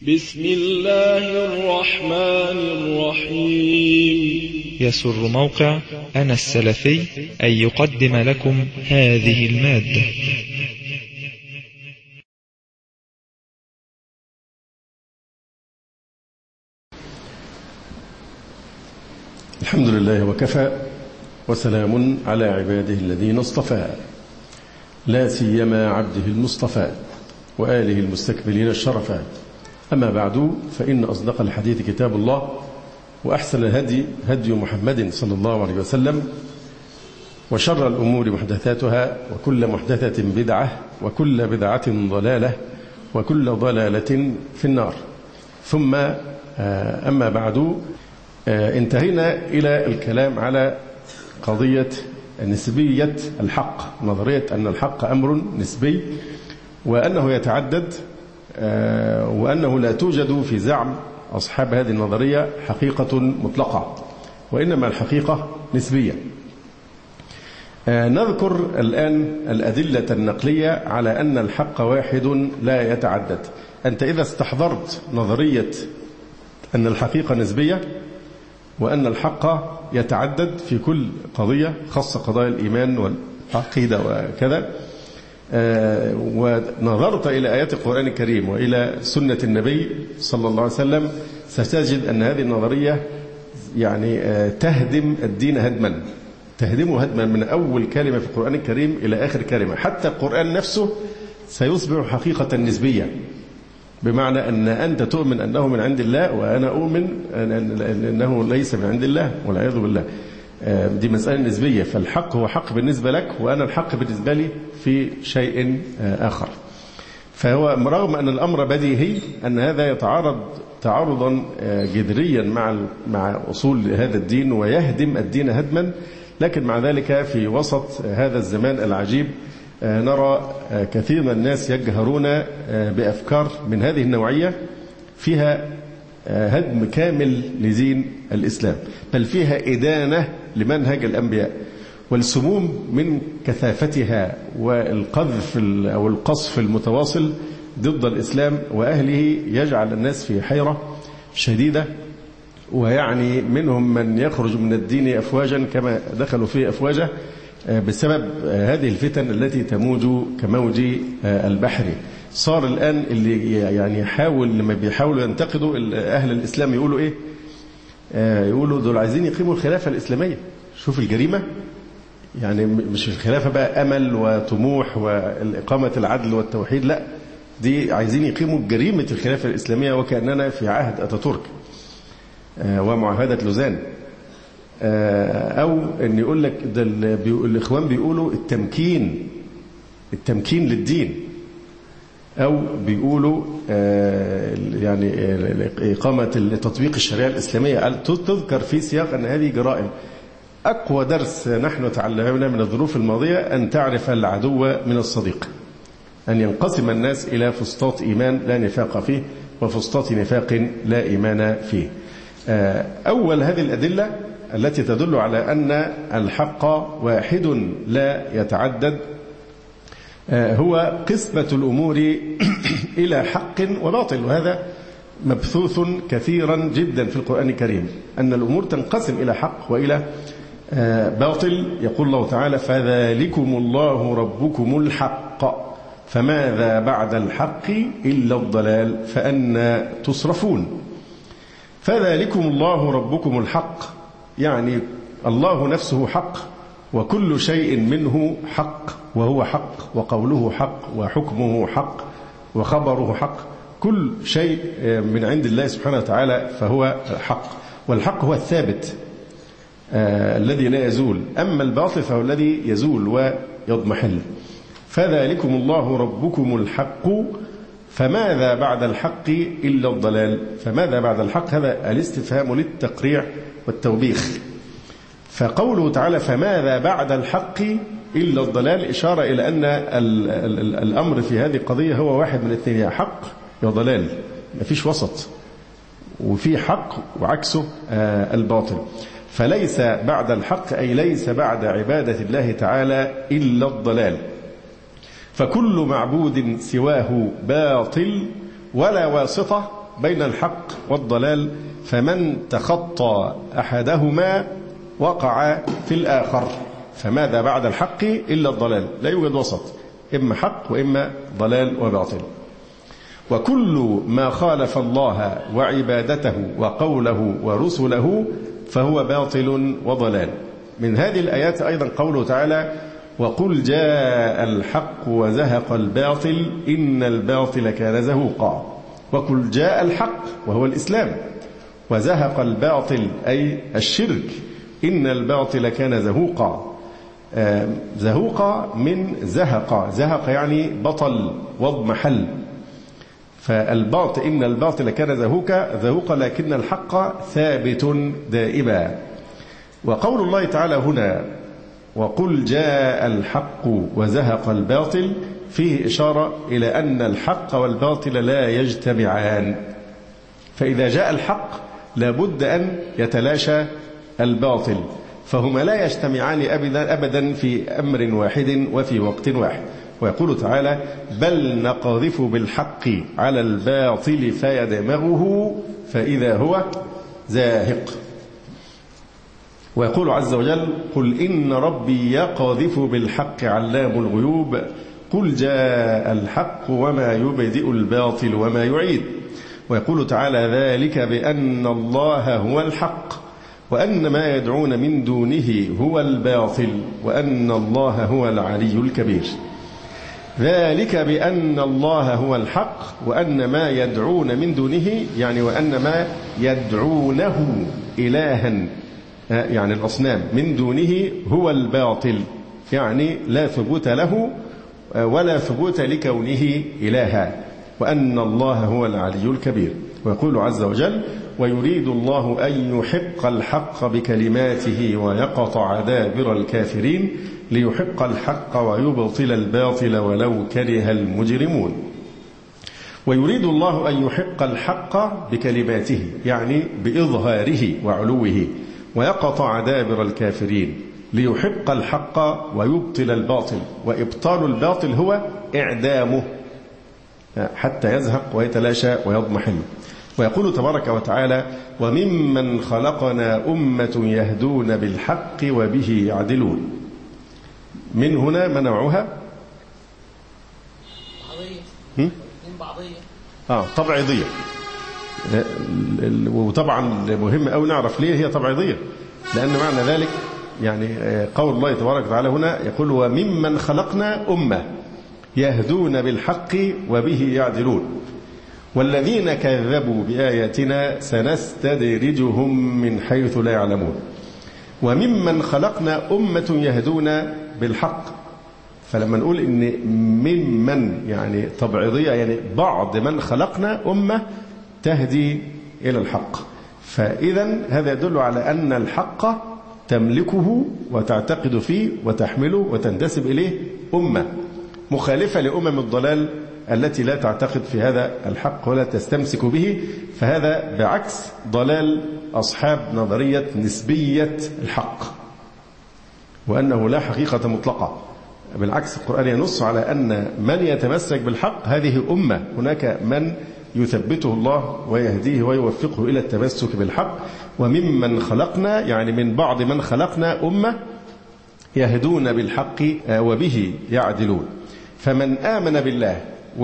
بسم الله الرحمن الرحيم. يسر موقع أنا السلفي أن يقدم لكم هذه المادة. الحمد لله وكفى، وسلام على عباده الذين اصطفى، لا سيما عبده المصطفى وآله المستكملين الشرفا. أما بعد، فإن أصدق الحديث كتاب الله، وأحسن الهدي هدي محمد صلى الله عليه وسلم، وشر الأمور محدثاتها، وكل محدثة بدعة، وكل بدعة ضلالة، وكل ضلالة في النار. ثم أما بعد، انتهينا إلى الكلام على قضية نسبية الحق، نظرية أن الحق أمر نسبي، وأنه يتعدد، وأنه لا توجد في زعم أصحاب هذه النظرية حقيقة مطلقة، وإنما الحقيقة نسبية. نذكر الآن الأدلة النقلية على أن الحق واحد لا يتعدد. أنت إذا استحضرت نظرية أن الحقيقة نسبية، وأن الحق يتعدد في كل قضية، خاصة قضايا الإيمان والعقيدة وكذا، ونظرت إلى آيات القرآن الكريم وإلى سنة النبي صلى الله عليه وسلم، ستجد أن هذه النظرية يعني تهدم الدين هدما، تهدمه هدما من أول كلمة في القرآن الكريم إلى آخر كلمة. حتى القرآن نفسه سيصبح حقيقة نسبية، بمعنى أن أنت تؤمن أنه من عند الله، وأنا أؤمن أنه ليس من عند الله والعياذ بالله. دي مسألة نسبية، فالحق هو حق بالنسبة لك، وأنا الحق بالنسبة لي في شيء آخر. فهو رغم أن الأمر بديهي أن هذا يتعارض تعارضا جذريا مع أصول هذا الدين، ويهدم الدين هدما، لكن مع ذلك في وسط هذا الزمان العجيب نرى كثير من الناس يجهرون بأفكار من هذه النوعية، فيها هدم كامل لدين الإسلام، بل فيها إدانة لمنهج الأنبياء، والسموم من كثافتها والقذف أو القصف المتواصل ضد الإسلام وأهله يجعل الناس في حيرة شديدة. ويعني منهم من يخرج من الدين أفواجا كما دخلوا فيه أفواجا بسبب هذه الفتن التي تموج كموج البحر. صار الآن اللي يعني لما بيحاولوا ينتقدوا أهل الإسلام يقولوا إيه؟ يقولوا دول عايزين يقيموا الخلافة الإسلامية. شوف الجريمة، يعني مش الخلافة بقى أمل وطموح وإقامة العدل والتوحيد، لا، دي عايزين يقيموا جريمة الخلافة الإسلامية، وكأننا في عهد أتاتورك ومعاهدة لوزان. أو أن يقول لك ده الإخوان بيقولوا التمكين للدين، أو بيقولوا يعني إقامة تطبيق الشريعة الإسلامية. تذكر في سياق أن هذه جرائم. أقوى درس نحن تعلمنا من الظروف الماضية أن تعرف العدو من الصديق، أن ينقسم الناس إلى فسطاط إيمان لا نفاق فيه، وفسطاط نفاق لا إيمان فيه. أول هذه الأدلة التي تدل على أن الحق واحد لا يتعدد هو قسمة الأمور إلى حق وباطل، وهذا مبثوث كثيرا جدا في القرآن الكريم، أن الأمور تنقسم إلى حق وإلى باطل. يقول الله تعالى: فذلكم الله ربكم الحق فماذا بعد الحق إلا الضلال فأنى تصرفون. فذلكم الله ربكم الحق، يعني الله نفسه حق، وكل شيء منه حق، وهو حق، وقوله حق، وحكمه حق، وخبره حق. كل شيء من عند الله سبحانه وتعالى فهو حق، والحق هو الثابت الذي لا يزول، أما الباطل فهو الذي يزول ويضمحل. فذلكم الله ربكم الحق فماذا بعد الحق إلا الضلال. فماذا بعد الحق هذا الاستفهام للتقريع والتوبيخ. فقوله تعالى فماذا بعد الحق إلا الضلال إشارة إلى أن الأمر في هذه القضية هو واحد من الاثنين، يا حق يا ضلال، ما فيش وسط، وفي حق وعكسه الباطل. فليس بعد الحق أي ليس بعد عبادة الله تعالى إلا الضلال، فكل معبود سواه باطل ولا واسطة بين الحق والضلال، فمن تخطى أحدهما وقع في الآخر، فماذا بعد الحق إلا الضلال، لا يوجد وسط، إما حق وإما ضلال وباطل. وكل ما خالف الله وعبادته وقوله ورسله فهو باطل وضلال. من هذه الآيات أيضا قوله تعالى: وقل جاء الحق وزهق الباطل إن الباطل كان زهوقا. وقل جاء الحق وهو الإسلام، وزهق الباطل أي الشرك، إن الباطل كان زهوقا. زهوقا من زهق، زهق يعني بطل واضمحل، فالباطل إن الباطل كان زهوقا لكن الحق ثابت دائما. وقول الله تعالى هنا وقل جاء الحق وزهق الباطل فيه إشارة إلى أن الحق والباطل لا يجتمعان، فإذا جاء الحق لابد أن يتلاشى الباطل، فهما لا يجتمعان أبدا في أمر واحد وفي وقت واحد. ويقول تعالى: بل نقذف بالحق على الباطل فيدمغه فإذا هو زاهق. ويقول عز وجل: قل إن ربي يقذف بالحق علام الغيوب قل جاء الحق وما يبدئ الباطل وما يعيد. ويقول تعالى: ذلك بأن الله هو الحق وأن ما يدعون من دونه هو الباطل وأن الله هو العلي الكبير. ذلك بأن الله هو الحق وأن ما يدعون من دونه، يعني وأن ما يدعونه إلها يعني الأصنام من دونه هو الباطل، يعني لا ثبوت له ولا ثبوت لكونه إلها، وأن الله هو العلي الكبير. ويقول عز وجل: ويريد الله أن يحق الحق بكلماته ويقطع دابر الكافرين ليحق الحق ويبطل الباطل ولو كره المجرمون. ويريد الله أن يحق الحق بكلماته يعني بإظهاره وعلوه، ويقطع دابر الكافرين ليحق الحق ويبطل الباطل، وإبطال الباطل هو إعدامه حتى يزهق ويتلاشى ويضمحل. ويقول تبارك وتعالى: وممن خلقنا أمة يهدون بالحق وبه يعدلون. من هنا ما نوعها؟ طبعيضية. وطبعا مهم أو نعرف ليه هي طبعيضية، لأن معنى ذلك يعني قول الله تبارك وتعالى هنا يقول: وممن خلقنا أمة يهدون بالحق وبه يعدلون والذين كذبوا بآياتنا سنستدرجهم من حيث لا يعلمون. وممن خلقنا أمة يهدون بالحق، فلما نقول إن ممن يعني تبعيضية يعني بعض من خلقنا أمة تهدي إلى الحق، فإذا هذا يدل على أن الحق تملكه وتعتقد فيه وتحمله وتنتسب إليه أمة، مخالفة لأمم الضلال التي لا تعتقد في هذا الحق ولا تستمسك به، فهذا بعكس ضلال أصحاب نظرية نسبية الحق، وأنه لا حقيقة مطلقة. بالعكس القرآن ينص على أن من يتمسك بالحق هذه أمة، هناك من يثبته الله ويهديه ويوفقه إلى التمسك بالحق. وممن خلقنا يعني من بعض من خلقنا أمة يهدون بالحق وبه يعدلون. فمن آمن بالله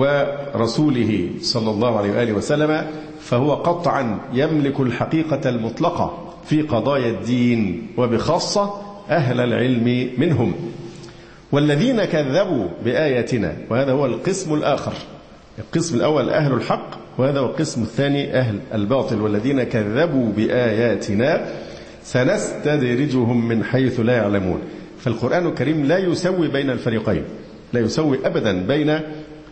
ورسوله صلى الله عليه وآله وسلم فهو قطعا يملك الحقيقة المطلقة في قضايا الدين، وبخاصة أهل العلم منهم. والذين كذبوا بآياتنا، وهذا هو القسم الآخر، القسم الأول أهل الحق، وهذا هو القسم الثاني أهل الباطل. والذين كذبوا بآياتنا سنستدرجهم من حيث لا يعلمون. فالقرآن الكريم لا يسوي بين الفريقين، لا يسوي أبدا بين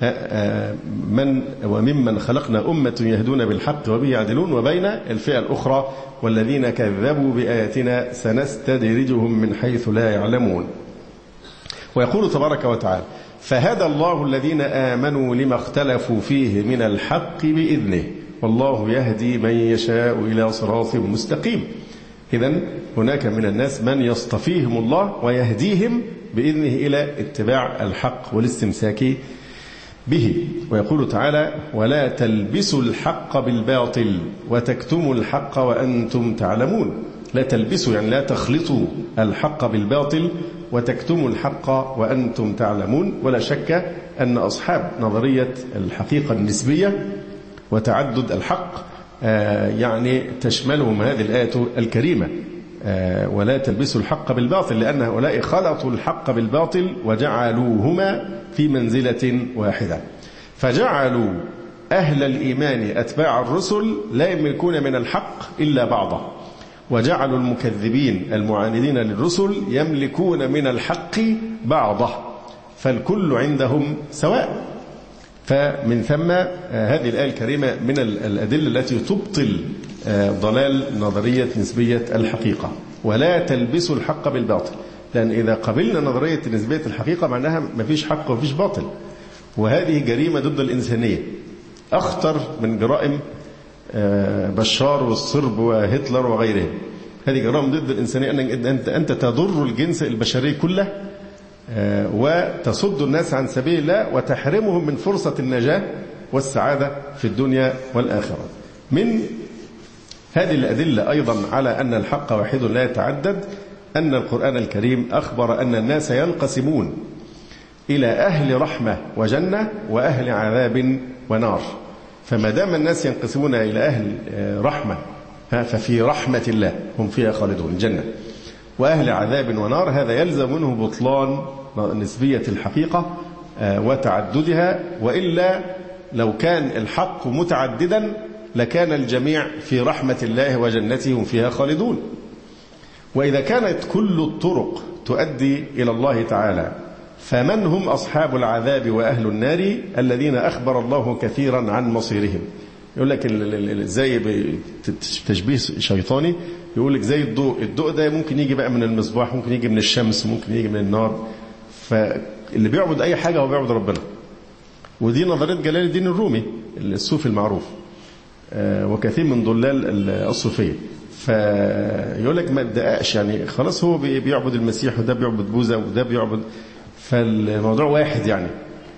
من وممن خلقنا أمة يهدون بالحق وبه يعدلون وبين الفئة الأخرى والذين كذبوا بآياتنا سنستدرجهم من حيث لا يعلمون. ويقول تبارك وتعالى: فهدى الله الذين آمنوا لما اختلفوا فيه من الحق بإذنه والله يهدي من يشاء إلى صراط مستقيم. إذن هناك من الناس من يصطفيهم الله ويهديهم بإذنه إلى اتباع الحق والاستمساك به. ويقول تعالى: ولا تلبسوا الحق بالباطل وتكتموا الحق وأنتم تعلمون. لا تلبسوا يعني لا تخلطوا الحق بالباطل وتكتموا الحق وأنتم تعلمون. ولا شك أن أصحاب نظرية الحقيقة النسبية وتعدد الحق يعني تشملهم هذه الآية الكريمة: ولا تلبسوا الحق بالباطل، لأن هؤلاء خلطوا الحق بالباطل وجعلوهما في منزلة واحدة، فجعلوا أهل الإيمان أتباع الرسل لا يملكون من الحق إلا بعضه، وجعلوا المكذبين المعاندين للرسل يملكون من الحق بعضه، فالكل عندهم سواء. فمن ثم هذه الآية الكريمة من الأدلة التي تبطل ضلال نظرية نسبية الحقيقة. ولا تلبسوا الحق بالباطل، لأن إذا قبلنا نظرية نسبية الحقيقة معناها ما فيش حق وما فيش باطل، وهذه جريمة ضد الإنسانية أخطر من جرائم بشار والصرب وهتلر وغيرهم. هذه جرائم ضد الإنسانية، أنت تضر الجنس البشري كله وتصد الناس عن سبيل الله وتحرمهم من فرصة النجاة والسعادة في الدنيا والآخرة. من هذه الأدلة أيضا على أن الحق واحد لا يتعدد أن القرآن الكريم أخبر أن الناس ينقسمون إلى أهل رحمة وجنة وأهل عذاب ونار. فما دام الناس ينقسمون إلى أهل رحمة ففي رحمة الله هم فيها خالدون الجنة، وأهل عذاب ونار هذا يلزم منه بطلان نسبية الحقيقة وتعددها، وإلا لو كان الحق متعددا لكان الجميع في رحمة الله وجنته هم فيها خالدون. وإذا كانت كل الطرق تؤدي إلى الله تعالى فمن هم أصحاب العذاب وأهل النار الذين أخبر الله كثيرا عن مصيرهم؟ يقول لك زي تشبيه شيطاني، يقول لك زي الضوء ده ممكن يجي بقى من المصباح، ممكن يجي من الشمس، ممكن يجي من النار، فاللي بيعبد أي حاجة هو بيعبد ربنا. ودي نظرية جلال الدين الرومي الصوفي المعروف وكثير من ضلال الصوفية. فيقول لك ما تدققش، يعني خلاص هو بيعبد المسيح وده بيعبد بوذا وده بيعبد، فالموضوع واحد يعني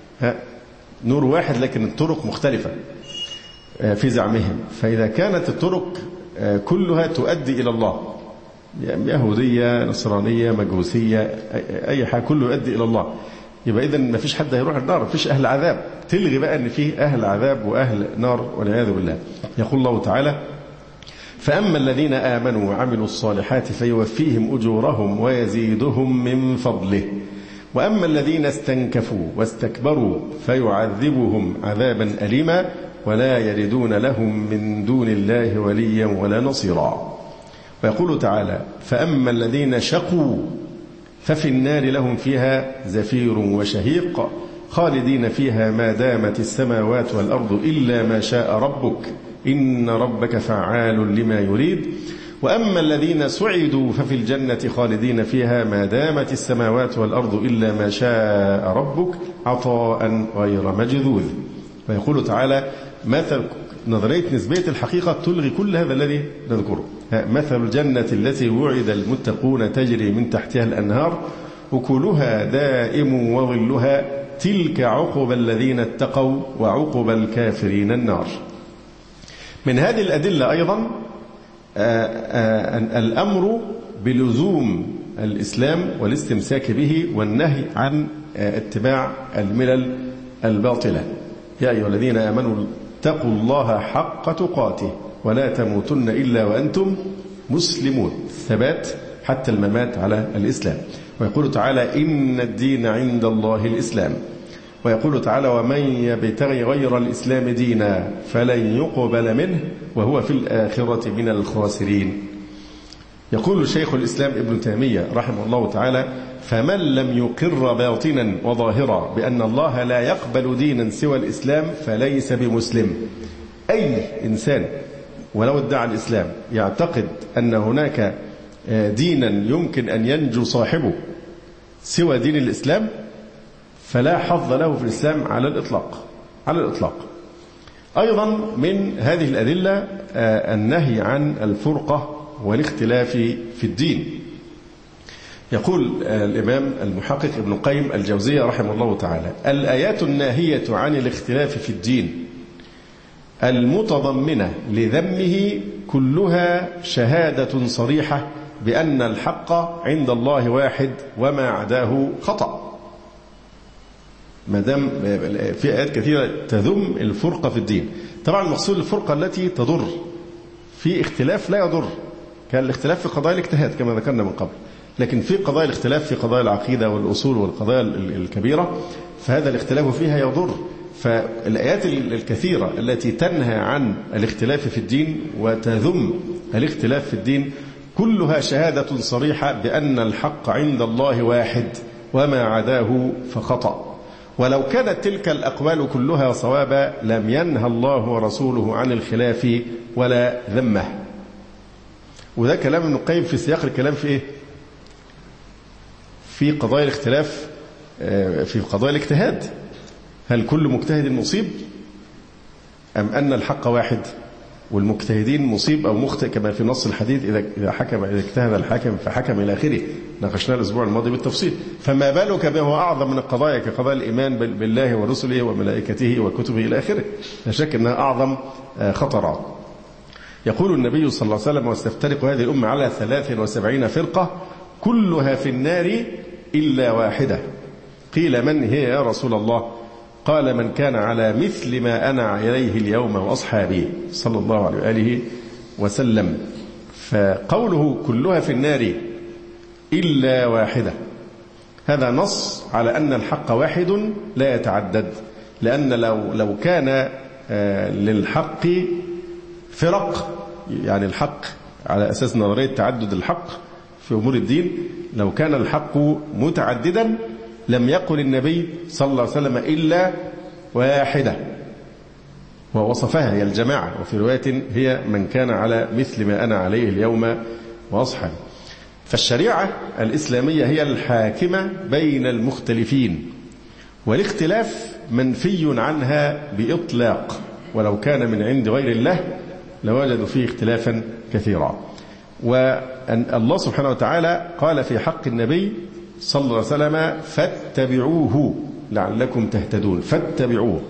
نور واحد لكن الطرق مختلفة في زعمهم. فإذا كانت الطرق كلها تؤدي إلى الله، يهودية نصرانية مجوسية أي حاجة كله يؤدي إلى الله، يبقى إذن ما فيش حد هيروح النار، ما فيش أهل عذاب. تلغي بقى أن فيه أهل عذاب وأهل نار والعياذ بالله. يقول الله تعالى: فأما الذين آمنوا وعملوا الصالحات فيوفيهم أجورهم ويزيدهم من فضله، وأما الذين استنكفوا واستكبروا فيعذبهم عذابا أليما ولا يجدون لهم من دون الله وليا ولا نصيرا. ويقول تعالى: فأما الذين شقوا ففي النار لهم فيها زفير وشهيق خالدين فيها ما دامت السماوات والأرض إلا ما شاء ربك إن ربك فعال لما يريد. وأما الذين سعدوا ففي الجنة خالدين فيها ما دامت السماوات والأرض إلا ما شاء ربك عطاء غير مجذوذ. ويقول تعالى: مثل نظرية نسبية الحقيقة تلغي كل هذا الذي نذكره. مثل الجنة التي وعد المتقون تجري من تحتها الأنهار أكلها دائم وظلها تلك عقبى الذين اتقوا وعقبى الكافرين النار. من هذه الأدلة أيضا الأمر بلزوم الإسلام والاستمساك به والنهي عن اتباع الملل الباطلة. يا أيها الذين آمنوا اتقوا الله حق تقاته ولا تموتن إلا وأنتم مسلمون، ثبات حتى الممات على الإسلام. ويقول تعالى: إن الدين عند الله الإسلام. ويقول تعالى: ومن يبتغي غير الإسلام دينا فلن يقبل منه وهو في الآخرة من الخاسرين. يقول شيخ الإسلام ابن تيمية رحمه الله تعالى: فمن لم يقر باطنا وظاهرا بأن الله لا يقبل دينا سوى الإسلام فليس بمسلم. أي إنسان ولو ادعى الإسلام يعتقد أن هناك دينا يمكن أن ينجو صاحبه سوى دين الإسلام فلا حظ له في الإسلام على الإطلاق. أيضا من هذه الأدلة النهي عن الفرقة والاختلاف في الدين. يقول الإمام المحقق ابن قيم الجوزية رحمه الله تعالى: الآيات الناهية عن الاختلاف في الدين المتضمنة لذمه كلها شهادة صريحة بأن الحق عند الله واحد وما عداه خطأ. ما دام في آيات كثيرة تذم الفرقة في الدين. طبعا المقصود الفرقة التي تضر، في اختلاف لا يضر، كان الاختلاف في قضايا الاجتهاد كما ذكرنا من قبل، لكن في قضايا الاختلاف في قضايا العقيدة والأصول والقضايا الكبيرة فهذا الاختلاف فيها يضر. فالآيات الكثيرة التي تنهى عن الاختلاف في الدين وتذم الاختلاف في الدين كلها شهادة صريحة بأن الحق عند الله واحد وما عداه فخطأ. ولو كانت تلك الأقوال كلها صوابا لم ينهى الله ورسوله عن الخلاف ولا ذمه. وده كلام ابن القيم في سياق الكلام في إيه؟ في قضايا الاختلاف، في قضايا الاجتهاد. هل كل مجتهد مصيب أم أن الحق واحد والمجتهدين مصيب أو مخطئ كما في نص الحديث إذا اجتهد الحاكم فحكم إلى آخره، ناقشناه الأسبوع الماضي بالتفصيل. فما بالك بما هو أعظم من القضايا كقضايا الإيمان بالله ورسله وملائكته وكتبه إلى آخره، لا شك أنها أعظم خطرات. يقول النبي صلى الله عليه وسلم: واستفترق هذه الأمة على 73 فرقة كلها في النار إلا واحدة. قيل: من هي يا رسول الله؟ قال: من كان على مثل ما أنا عليه اليوم وأصحابي، صلى الله عليه وآله وسلم. فقوله كلها في النار إلا واحدة هذا نص على أن الحق واحد لا يتعدد، لأن لو كان للحق فرق، يعني الحق على أساس نظرية تعدد الحق في أمور الدين، لو كان الحق متعددا لم يقل النبي صلى الله عليه وسلم إلا واحدة، ووصفها هي الجماعة، وفي رواية هي من كان على مثل ما أنا عليه اليوم وأصحابي. فالشريعة الإسلامية هي الحاكمة بين المختلفين، والاختلاف منفي عنها بإطلاق، ولو كان من عند غير الله لوجدوا فيه اختلافا كثيرا. وأن الله سبحانه وتعالى قال في حق النبي صلى الله عليه وسلم: فاتبعوه لعلكم تهتدون. فاتبعوه.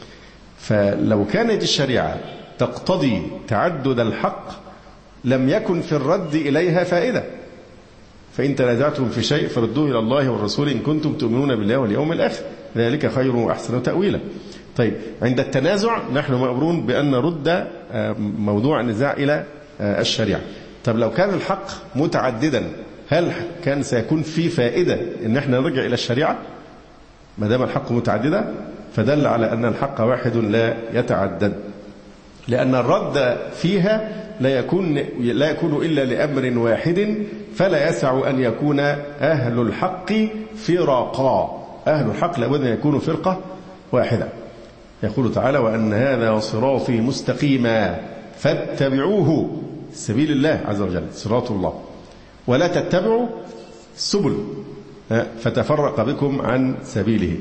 فلو كانت الشريعة تقتضي تعدد الحق لم يكن في الرد إليها فائدة، فإن تنازعتم في شيء فردوه إلى الله والرسول إن كنتم تؤمنون بالله واليوم الآخر، ذلك خير وأحسن تأويلا. طيب، عند التنازع نحن مأمورون بأن نرد موضوع النزاع إلى الشريعة. طب لو كان الحق متعددا هل كان سيكون في فائدة إن احنا نرجع إلى الشريعة ما دام الحق متعددا؟ فدل على أن الحق واحد لا يتعدد، لأن الرد فيها لا يكون إلا لأمر واحد، فلا يسع أن يكون أهل الحق فرقا. أهل الحق لابد أن يكونوا فرقة واحدة. يقول تعالى: وأن هذا صراطي مستقيما فاتبعوه، سبيل الله عز وجل صراط الله، ولا تتبعوا السبل فتفرق بكم عن سبيله.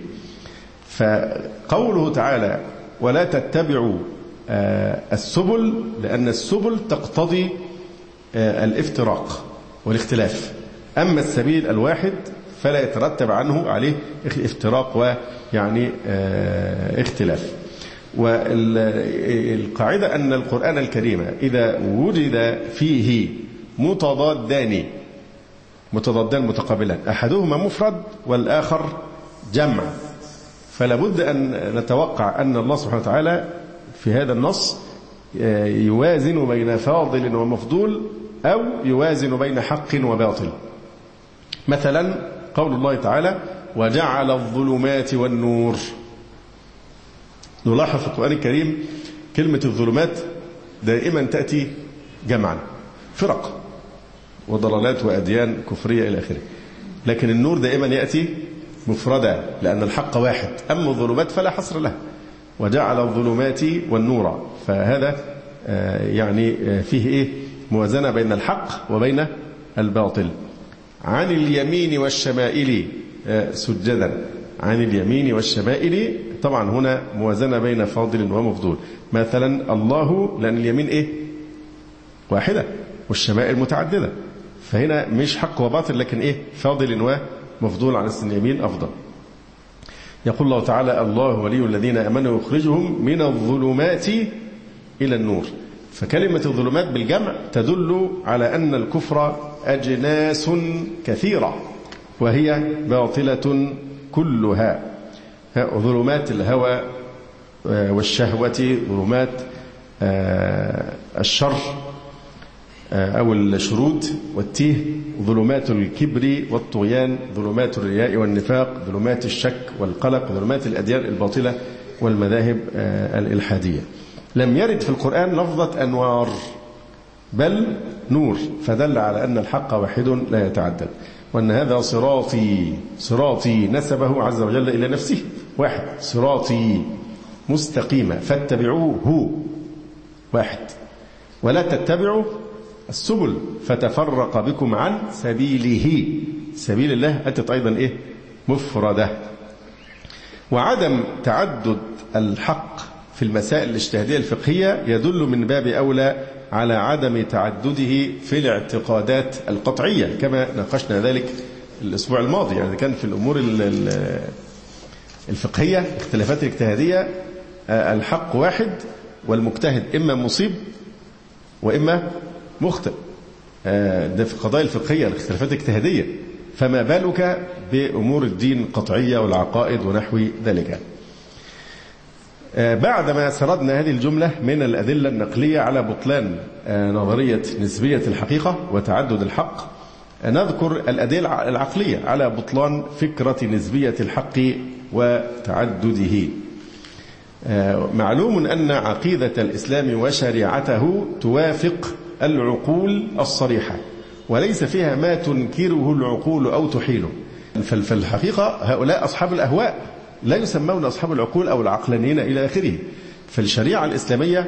فقوله تعالى: ولا تتبعوا السبل، لأن السبل تقتضي الافتراق والاختلاف، أما السبيل الواحد فلا يترتب عنه عليه افتراق ويعني اختلاف. والقاعدة أن القرآن الكريم إذا وجد فيه متضادان متقابلان، أحدهما مفرد والآخر جمع، فلا بد أن نتوقع أن الله سبحانه وتعالى في هذا النص يوازن بين فاضل ومفضول، أو يوازن بين حق وباطل. مثلا قول الله تعالى: وجعل الظلمات والنور. نلاحظ في القرآن الكريم كلمة الظلمات دائما تأتي جمعا، فرق وضلالات وأديان كفرية إلى آخره، لكن النور دائما يأتي مفردا لأن الحق واحد، أما الظلمات فلا حصر لها. وجعل الظلمات والنور، فهذا يعني فيه إيه؟ موازنة بين الحق وبين الباطل. عن اليمين والشمائل سجدا. عن اليمين والشمائل، طبعا هنا موازنة بين فاضل ومفضول. مثلا الله، لأن اليمين إيه؟ واحدة والشمائل متعددة، فهنا مش حق وباطل، لكن فاضل ومفضول على اليمين أفضل. يقول الله تعالى: الله ولي الذين آمنوا يخرجهم من الظلمات إلى النور. فكلمة الظلمات بالجمع تدل على أن الكفر أجناس كثيرة وهي باطلة كلها. ظلمات الهوى والشهوة، ظلمات الشر أو الشرود والتيه، ظلمات الكبر والطغيان، ظلمات الرياء والنفاق، ظلمات الشك والقلق، ظلمات الأديان الباطلة والمذاهب الإلحادية. لم يرد في القرآن لفظة أنوار بل نور، فدل على أن الحق واحد لا يتعدد، وأن هذا صراطي نسبه عز وجل إلى نفسه واحد، صراطي مستقيمة فاتبعوه واحد، ولا تتبعوا السبل فتفرق بكم عن سبيله. سبيل الله أتت أيضا مفردة. وعدم تعدد الحق في المسائل الاجتهادية الفقهية يدل من باب أولى على عدم تعدده في الاعتقادات القطعية، كما ناقشنا ذلك الأسبوع الماضي. يعني كان في الأمور الفقهية اختلافات الاجتهادية الحق واحد، والمجتهد إما مصيب وإما مخطئ. ده في القضايا الفقهية الاختلافات الاجتهادية، فما بالك بأمور الدين القطعية والعقائد ونحو ذلك. بعدما سردنا هذه الجملة من الأدلة النقلية على بطلان نظرية نسبية الحقيقة وتعدد الحق، نذكر الأدلة العقلية على بطلان فكرة نسبية الحق وتعدده. معلوم أن عقيدة الإسلام وشريعته توافق العقول الصريحة، وليس فيها ما تنكره العقول أو تحيله. فالحقيقة هؤلاء أصحاب الأهواء لا يسمون أصحاب العقول أو العقلانيين إلى آخره. فالشريعة الإسلامية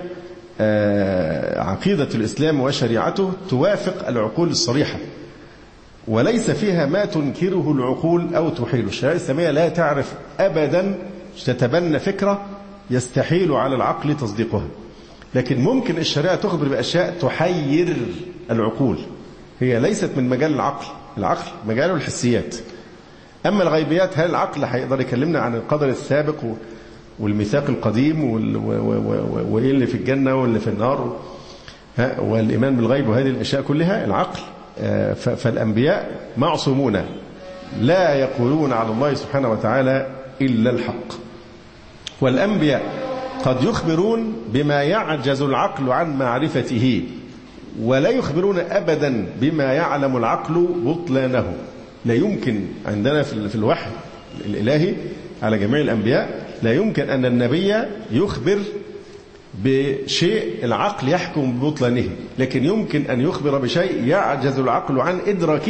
عقيدة الإسلام وشريعته توافق العقول الصريحة، وليس فيها ما تنكره العقول أو تحيله. الشريعة الإسلامية لا تعرف أبدا تتبنى فكرة يستحيل على العقل تصديقها، لكن ممكن الشريعة تخبر بأشياء تحير العقول. هي ليست من مجال العقل مجاله الحسيات. أما الغيبيات، هل العقل هيقدر يكلمنا عن القدر السابق والميثاق القديم وإيه اللي في الجنة واللي في النار والإيمان بالغيب وهذه الأشياء كلها؟ العقل. فالأنبياء معصومون لا يقولون على الله سبحانه وتعالى إلا الحق. والأنبياء قد يخبرون بما يعجز العقل عن معرفته، ولا يخبرون أبدا بما يعلم العقل بطلانه. لا يمكن عندنا في الوحي الإلهي على جميع الأنبياء لا يمكن أن النبي يخبر بشيء العقل يحكم ببطلانه، لكن يمكن أن يخبر بشيء يعجز العقل عن إدراكه،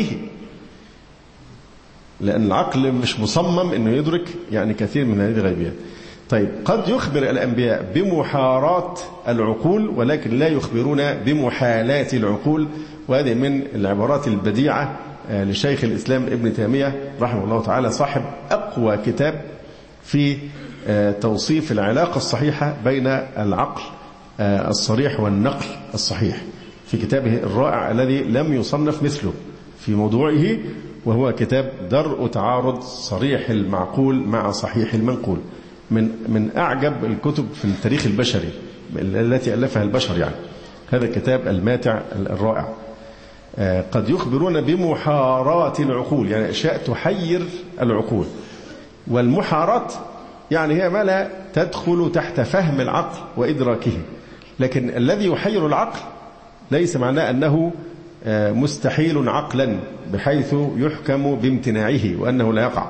لأن العقل مش مصمم أنه يدرك كثير من هذه الغيبيات. طيب، قد يخبر الأنبياء بمحارات العقول، ولكن لا يخبرون بمحالات العقول. وهذه من العبارات البديعة لشيخ الإسلام ابن تيمية رحمه الله تعالى، صاحب أقوى كتاب في توصيف العلاقة الصحيحة بين العقل الصريح والنقل الصحيح، في كتابه الرائع الذي لم يصنف مثله في موضوعه، وهو كتاب درء تعارض صريح المعقول مع صحيح المنقول، من أعجب الكتب في التاريخ البشري التي ألفها البشر. هذا الكتاب الماتع الرائع. قد يخبرون بمحارات العقول، أشياء تحير العقول. والمحارات هي ما لا تدخل تحت فهم العقل وإدراكه، لكن الذي يحير العقل ليس معناه أنه مستحيل عقلا بحيث يحكم بامتناعه وأنه لا يقع.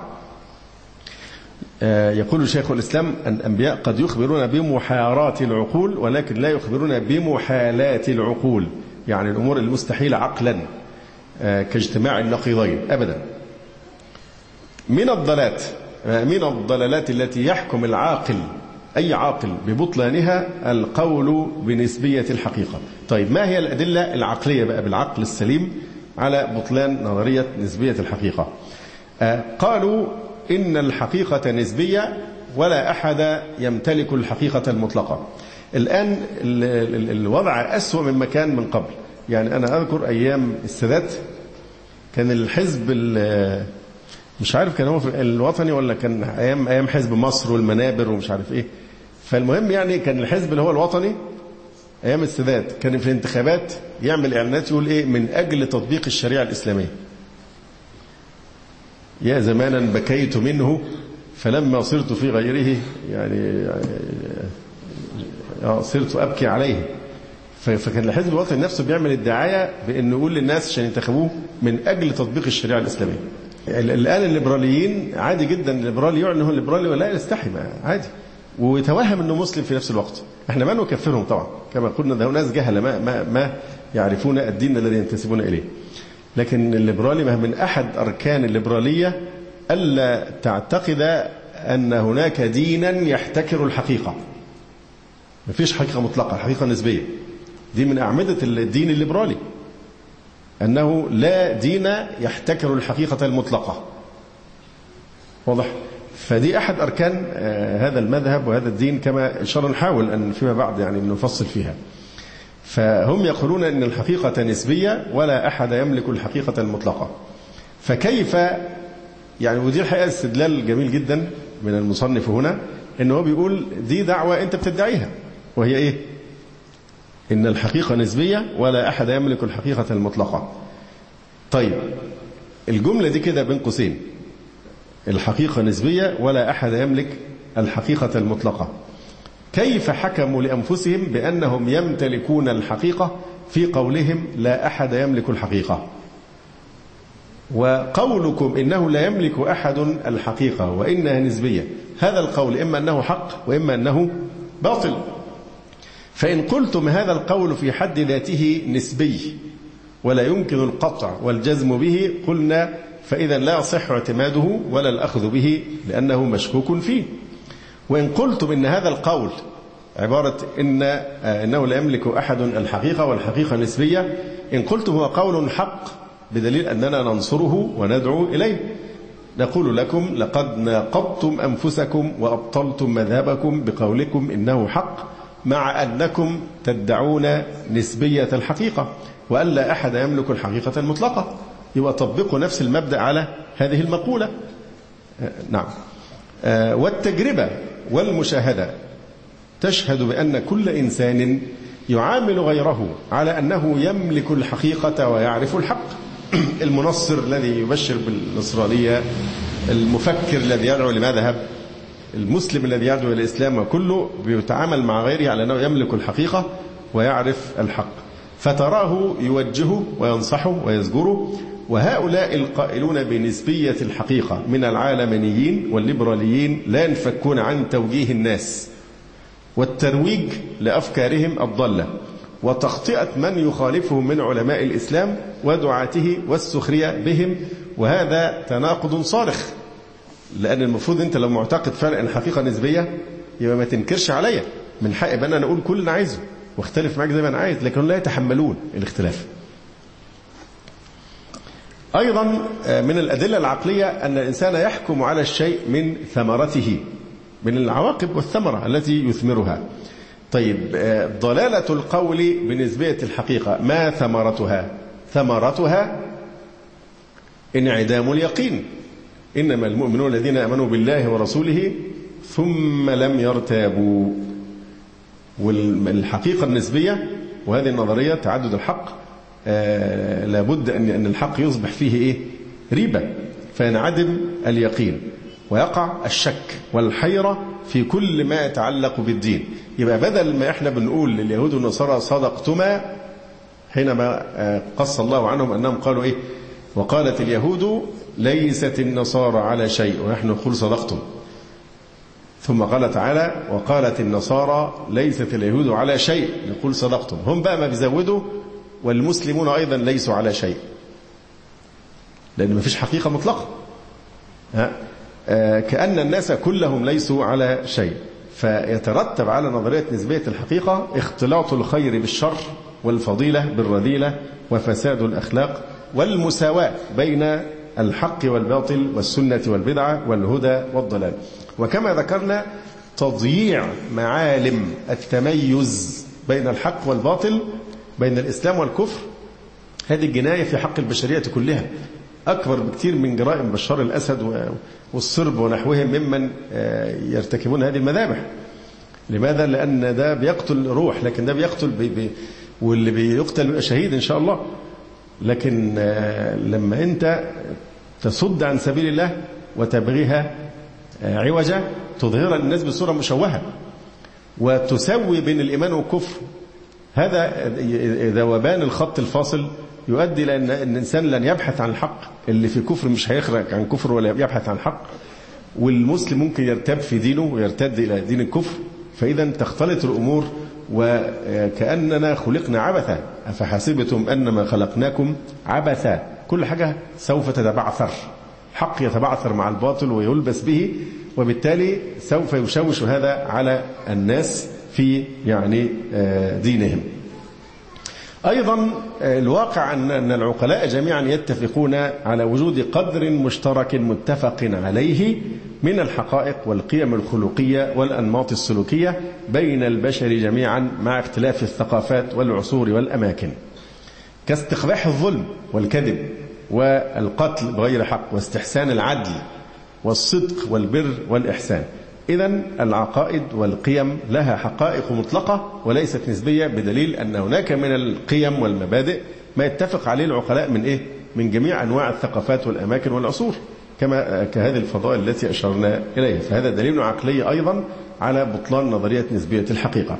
يقول شيخ الإسلام أن الأنبياء قد يخبرون بمحارات العقول، ولكن لا يخبرون بمحالات العقول، الأمور المستحيلة عقلا كاجتماع النقيضين أبدا. من الضلالات التي يحكم العاقل، أي عاقل، ببطلانها القول بنسبية الحقيقة. طيب، ما هي الأدلة العقلية بقى بالعقل السليم على بطلان نظرية نسبية الحقيقة؟ قالوا إن الحقيقة نسبية ولا أحد يمتلك الحقيقة المطلقة. الآن الوضع أسوأ مما كان من قبل. أنا أذكر أيام السادات كان الحزب مش عارف كان هو الوطني ولا كان أيام حزب مصر والمنابر ومش عارف إيه. فالمهم يعني كان الحزب اللي هو الوطني أيام السادات كان في الانتخابات يعمل إعلانات يقول إيه: من أجل تطبيق الشريعة الإسلامية. يا زمانا بكيت منه فلما صرت في غيره يعني صرت أبكي عليه. فكان الحزب الوطني نفسه بيعمل الدعاية بأنه يقول للناس عشان ينتخبوه من أجل تطبيق الشريعة الإسلامية. الآن الليبراليين عادي جدا، الليبرالي يعلن هو الليبرالي ولا يستحي عادي، ويتوهم أنه مسلم في نفس الوقت. احنا ما نكفرهم طبعا، كما قلنا ده ناس جهلة ما يعرفون الدين الذي ينتسبون إليه. لكن الليبرالي من أحد أركان الليبرالية ألا تعتقد أن هناك دينا يحتكر الحقيقة. ما فيش حقيقة مطلقة، الحقيقة نسبية. دي من أعمدة الدين الليبرالي، أنه لا دين يحتكر الحقيقة المطلقة. واضح؟ فدي أحد أركان هذا المذهب وهذا الدين، كما إن شاء الله نحاول أن فيما بعد يعني نفصل فيها. فهم يقولون أن الحقيقة نسبية ولا أحد يملك الحقيقة المطلقة. فكيف يعني، ودي الحقيقة استدلال جميل جدا من المصنف هنا، أنه بيقول دي دعوة أنت بتدعيها، وهي إيه؟ إن الحقيقة نسبية ولا أحد يملك الحقيقة المطلقة. طيب الجملة دي كده بين قوسين، الحقيقة نسبية ولا أحد يملك الحقيقة المطلقة، كيف حكموا لأنفسهم بأنهم يمتلكون الحقيقة في قولهم لا أحد يملك الحقيقة؟ وقولكم إنه لا يملك أحد الحقيقة وإنها نسبية، هذا القول إما أنه حق وإما أنه باطل. فإن قلتم هذا القول في حد ذاته نسبي ولا يمكن القطع والجزم به، قلنا فإذا لا يصح اعتماده ولا الأخذ به لأنه مشكوك فيه. وإن قلتم إن هذا القول عبارة إنه لا يملك أحد الحقيقة والحقيقة نسبية، إن قلتم هو قول حق بدليل أننا ننصره وندعو إليه، نقول لكم لقد ناقضتم أنفسكم وأبطلتم مذهبكم بقولكم إنه حق، مع أنكم تدعون نسبية الحقيقة وأن لا أحد يملك الحقيقة المطلقة. يبقى طبقوا نفس المبدأ على هذه المقولة. نعم. والتجربة والمشاهدة تشهد بأن كل إنسان يعامل غيره على أنه يملك الحقيقة ويعرف الحق. المنصر الذي يبشر بالنصرانية، المفكر الذي يدعو لمذهب، المسلم الذي يدعو إلى الإسلام، وكله بيتعامل مع غيره على أنه يملك الحقيقة ويعرف الحق، فتراه يوجهه وينصحه ويزجره. وهؤلاء القائلون بنسبية الحقيقة من العالمانيين والليبراليين لا ينفكون عن توجيه الناس والترويج لأفكارهم الضالة وتخطئة من يخالفهم من علماء الإسلام ودعاته والسخرية بهم. وهذا تناقض صارخ، لأن المفروض أنت لو معتقد فعلا الحقيقة نسبية يبقى ما تنكرش عليا، من حقي بأن أنا أقول كل اللي عايزه واختلف معاك زي ما أنا عايز، لكن لا يتحملون الاختلاف. أيضا من الأدلة العقلية أن الإنسان يحكم على الشيء من ثمرته، من العواقب والثمرة التي يثمرها. طيب ضلالة القول بنسبية الحقيقة ما ثمرتها؟ ثمرتها انعدام اليقين. إنما المؤمنون الذين آمنوا بالله ورسوله ثم لم يرتابوا. والحقيقة النسبية وهذه النظرية تعدد الحق لابد أن الحق يصبح فيه إيه؟ ريبة، فينعدم اليقين ويقع الشك والحيرة في كل ما يتعلق بالدين. يبقى بدل ما احنا بنقول لليهود والنصارى صدقتما حينما قص الله عنهم أنهم قالوا إيه؟ وقالت اليهود ليست النصارى على شيء ونحن نقول صدقتم. ثم قال تعالى وقالت النصارى ليست اليهود على شيء نقول صدقتم. هم بقى ما بيزودوا والمسلمون أيضا ليسوا على شيء، لأن ما فيش حقيقة مطلقة، كأن الناس كلهم ليسوا على شيء. فيترتب على نظرية نسبية الحقيقة اختلاط الخير بالشر والفضيلة بالرذيلة وفساد الأخلاق والمساواة بين الحق والباطل والسنة والبدعة والهدى والضلال. وكما ذكرنا تضييع معالم التميز بين الحق والباطل، بين الإسلام والكفر، هذه الجناية في حق البشرية كلها أكبر بكثير من جرائم بشار الأسد والصرب ونحوهم ممن يرتكبون هذه المذابح. لماذا؟ لأن ده بيقتل روح، لكن ده بيقتل واللي بيقتل بيبقى شهيد إن شاء الله. لكن لما أنت تصد عن سبيل الله وتبغيها عوجا تظهرها للناس بصورة مشوهة وتسوي بين الإيمان والكفر، هذا ذوبان الخط الفاصل يؤدي إلى أن الإنسان لن يبحث عن الحق. اللي في كفر مش هيخرج عن كفر ولا يبحث عن حق، والمسلم ممكن يرتاب في دينه ويرتد إلى دين الكفر. فإذا تختلط الأمور وكأننا خلقنا عبثا، أفحسبتم أنما خلقناكم عبثا. كل حاجة سوف تتبعثر، حق يتبعثر مع الباطل ويلبس به، وبالتالي سوف يشوش هذا على الناس في دينهم. أيضا الواقع أن العقلاء جميعا يتفقون على وجود قدر مشترك متفق عليه من الحقائق والقيم الخلقية والأنماط السلوكية بين البشر جميعا مع اختلاف الثقافات والعصور والأماكن، كاستقباح الظلم والكذب والقتل بغير حق واستحسان العدل والصدق والبر والإحسان. إذن العقائد والقيم لها حقائق مطلقة وليست نسبية، بدليل أن هناك من القيم والمبادئ ما يتفق عليه العقلاء من جميع أنواع الثقافات والأماكن والعصور، كهذه الفضائل التي أشرنا إليها. فهذا دليل عقلي أيضا على بطلان نظرية نسبية الحقيقة.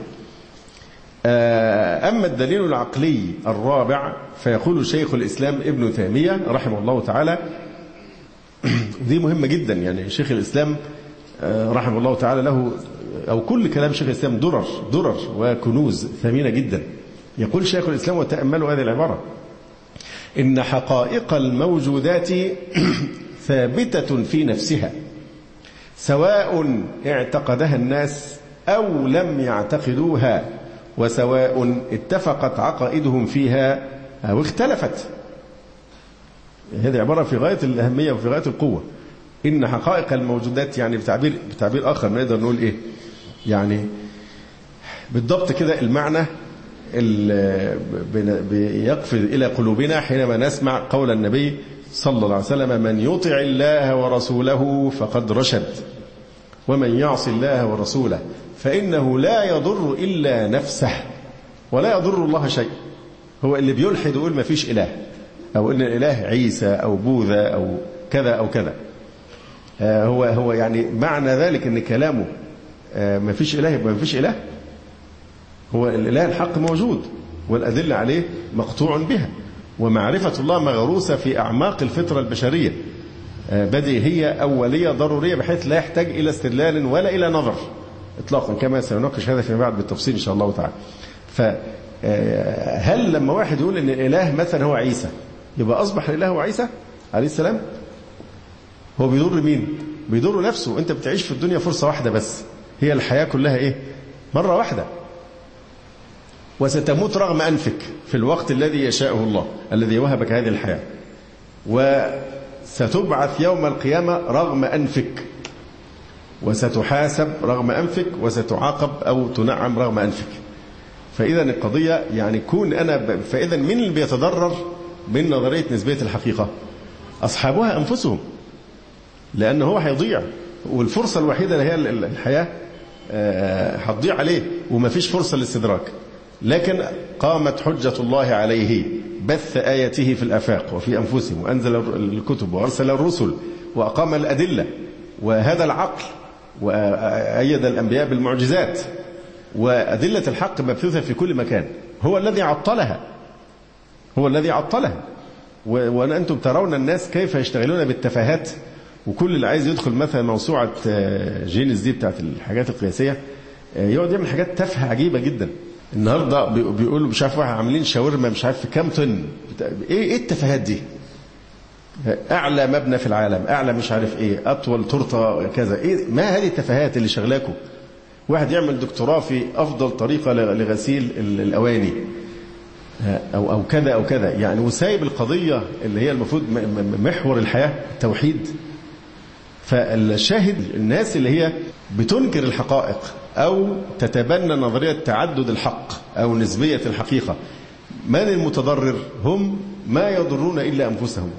أما الدليل العقلي الرابع فيقول شيخ الإسلام ابن تيمية رحمه الله تعالى، دي مهمة جدا. شيخ الإسلام رحمه الله تعالى له، أو كل كلام شيخ الإسلام درر وكنوز ثمينة جدا. يقول شيخ الإسلام، وتأملوا هذه العبارة: إن حقائق الموجودات ثابتة في نفسها سواء اعتقدها الناس أو لم يعتقدوها، وسواء اتفقت عقائدهم فيها أو اختلفت. هذه عبارة في غاية الأهمية وفي غاية القوة. إن حقائق الموجودات بتعبير آخر نقدر نقول إيه؟ بالضبط كده المعنى بيقفز إلى قلوبنا حينما نسمع قول النبي صلى الله عليه وسلم: من يطع الله ورسوله فقد رشد، ومن يعص الله ورسوله فإنه لا يضر إلا نفسه ولا يضر الله شيء. هو اللي بيلحد يقول ما فيش إله، أو إن الإله عيسى أو بوذا أو كذا أو كذا، هو معنى ذلك إن كلامه ما فيش إله يبقى ما فيش إله. هو الإله الحق موجود والأدلة عليه مقطوع بها، ومعرفة الله مغروسة في أعماق الفطرة البشرية، بديهية أولية ضرورية، بحيث لا يحتاج إلى استدلال ولا إلى نظر إطلاقا، كما سنناقش هذا فيما بعد بالتفصيل إن شاء الله تعالى. فهل لما واحد يقول إن الإله مثلا هو عيسى يبقى أصبح الإله هو عيسى عليه السلام؟ هو بيضر مين؟ بيضر نفسه. أنت بتعيش في الدنيا فرصة واحدة بس، هي الحياة كلها إيه؟ مرة واحدة، وستموت رغم أنفك في الوقت الذي يشاءه الله الذي وهبك هذه الحياة، وستبعث يوم القيامة رغم أنفك، وستحاسب رغم أنفك، وستعاقب أو تنعم رغم أنفك. فإذا القضية فإذا من اللي بيتضرر من نظرية نسبية الحقيقة؟ أصحابها أنفسهم، لأنه هو هيضيع، والفرصة الوحيدة اللي هي الحياة هتضيع عليه، وما فيش فرصة للاستدراك. لكن قامت حجة الله عليه، بث آياته في الآفاق وفي أنفسهم، وأنزل الكتب وأرسل الرسل وأقام الأدلة وهذا العقل، وأيد الأنبياء بالمعجزات، وأدلة الحق مبثوثة في كل مكان. هو الذي عطلها. وأنتم ترون الناس كيف يشتغلون بالتفاهات، وكل اللي عايز يدخل مثلا موسوعة جينيس دي بتاعت الحاجات القياسية يقعد يعمل حاجات تافهة عجيبة جدا. النهاردة بيقولوا مش عارف واحد عاملين شاورما مش عارف في كام طن، ايه التفاهات دي؟ اعلى مبنى في العالم، اعلى مش عارف ايه، اطول تورته كذا، ايه ما هذه التفاهات اللي شغلاكم؟ واحد يعمل دكتوراه في افضل طريقة لغسيل الاواني او كذا او كذا، وسايب القضية اللي هي المفروض محور الحياة، التوحيد. فالشاهد الناس اللي هي بتنكر الحقائق أو تتبنى نظرية تعدد الحق أو نسبية الحقيقة، من المتضرر؟ هم ما يضرون إلا أنفسهم.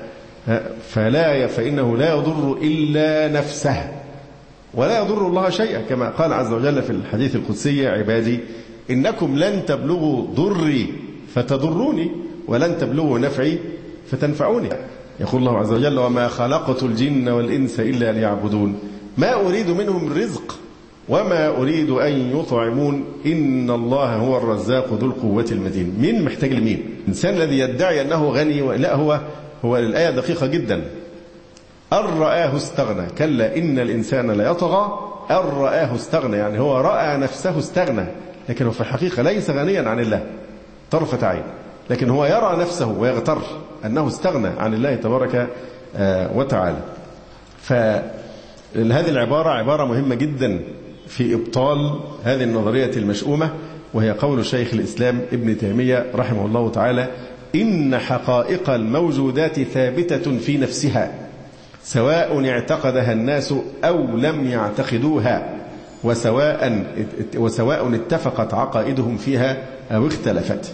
فإنه لا يضر إلا نفسه ولا يضر الله شيئا، كما قال عز وجل في الحديث القدسي: يا عبادي إنكم لن تبلغوا ضري فتضروني ولن تبلغوا نفعي فتنفعوني. يقول الله عز وجل: وما خلقت الجن والإنس إلا ليعبدون ما أريد منهم رزق وما أريد أن يطعمون إن الله هو الرزاق ذو القوة المتين. مين محتاج لمين؟ الإنسان الذي يدعي أنه غني، لا، هو الآية دقيقة جدا. أن رآه استغنى، كلا إن الإنسان ليطغى أن رآه استغنى، يعني هو رأى نفسه استغنى، لكن هو في الحقيقة ليس غنيا عن الله طرفة عين، لكن هو يرى نفسه ويغتر أنه استغنى عن الله تبارك وتعالى. فهذه العبارة عبارة مهمة جدا في إبطال هذه النظرية المشؤومة، وهي قول شيخ الإسلام ابن تيمية رحمه الله تعالى: إن حقائق الموجودات ثابتة في نفسها سواء اعتقدها الناس أو لم يعتقدوها، وسواء اتفقت عقائدهم فيها أو اختلفت.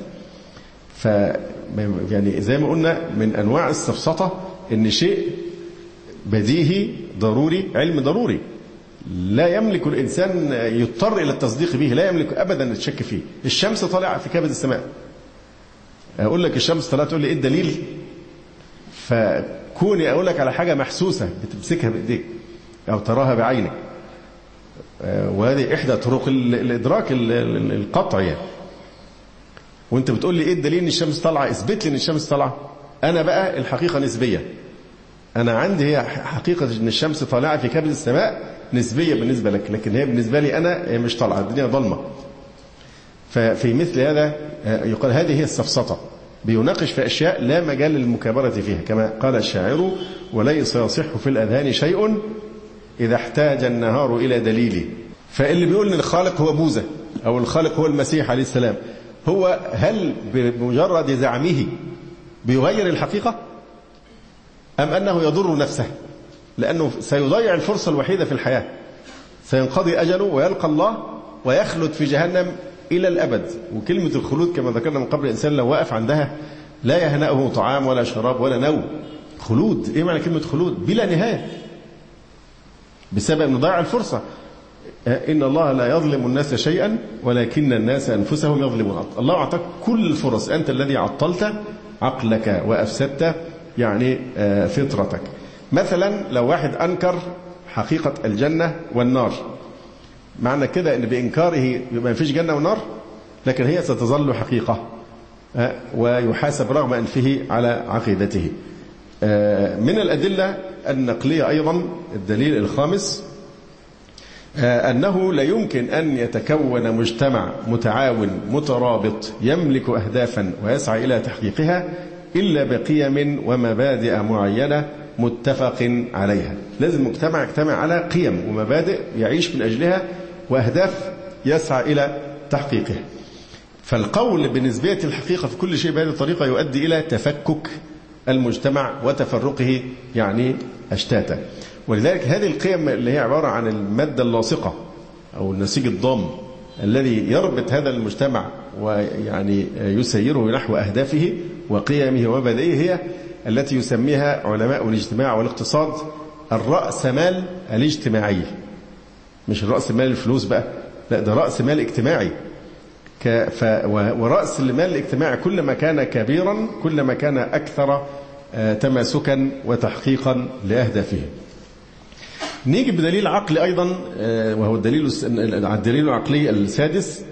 يعني زي ما قلنا من أنواع السفسطة إن شيء بديهي ضروري، علم ضروري لا يملك الإنسان يضطر إلى التصديق به، لا يملك أبدا الشك فيه. الشمس طالعة في كبد السماء، أقول لك الشمس طلعت، تقول لي إيه الدليل؟ فكوني أقول لك على حاجة محسوسة بتمسكها بإيديك أو تراها بعينك، وهذه إحدى طرق الإدراك القطعي، وأنت بتقول لي إيه الدليل إن الشمس طالعة؟ اثبت لي إن الشمس طالعة. أنا بقى الحقيقة نسبية، أنا عندي هي حقيقة إن الشمس طالعة في كبد السماء نسبية بالنسبة لك، لكن هي بالنسبة لي أنا هي مش طالعة، الدنيا ظلمة. ففي مثل هذا يقال هذه هي السفسطة، بيناقش في أشياء لا مجال للمكابرة فيها، كما قال الشاعر: وليس يصح في الأذهان شيء إذا احتاج النهار إلى دليل. فاللي بيقول إن الخالق هو بوذا أو الخالق هو المسيح عليه السلام، هل بمجرد زعمه بيغير الحقيقة أم أنه يضر نفسه؟ لأنه سيضيع الفرصة الوحيدة في الحياة، سينقضي أجله ويلقى الله ويخلد في جهنم إلى الأبد. وكلمة الخلود كما ذكرنا من قبل، الإنسان لو وقف عندها لا يهنأه طعام ولا شراب ولا نوم. خلود، إيه معنى كلمة خلود؟ بلا نهاية، بسبب أن ضيع الفرصة. إن الله لا يظلم الناس شيئا ولكن الناس أنفسهم يظلمون. الله أعطاك كل الفرص، أنت الذي عطلت عقلك وأفسدت يعني فطرتك. مثلا لو واحد أنكر حقيقة الجنة والنار، معنى كده أن بإنكاره ما فيش جنة ونار، لكن هي ستظل حقيقة ويحاسب رغم أنفه على عقيدته. من الأدلة النقلية أيضا الدليل الخامس أنه لا يمكن أن يتكون مجتمع متعاون مترابط يملك أهدافا ويسعى إلى تحقيقها إلا بقيم ومبادئ معينة متفق عليها. لازم مجتمع يجتمع على قيم ومبادئ يعيش من أجلها وأهداف يسعى إلى تحقيقها. فالقول بنسبية الحقيقة في كل شيء بهذه الطريقة يؤدي إلى تفكك المجتمع وتفرقه يعني أشتاتا. ولذلك هذه القيم اللي هي عبارة عن المادة اللاصقة أو النسيج الضام الذي يربط هذا المجتمع ويعني يسيره نحو أهدافه وقيمه ومبادئه، هي التي يسميها علماء الاجتماع والاقتصاد الرأسمال الاجتماعي. مش الرأس مال الفلوس بقى، لا، ده رأس مال اجتماعي. ورأس المال الاجتماعي كلما كان كبيرا كلما كان أكثر تماسكا وتحقيقا لأهدافه. نيجي بدليل عقلي أيضا، وهو الدليل العقلي السادس.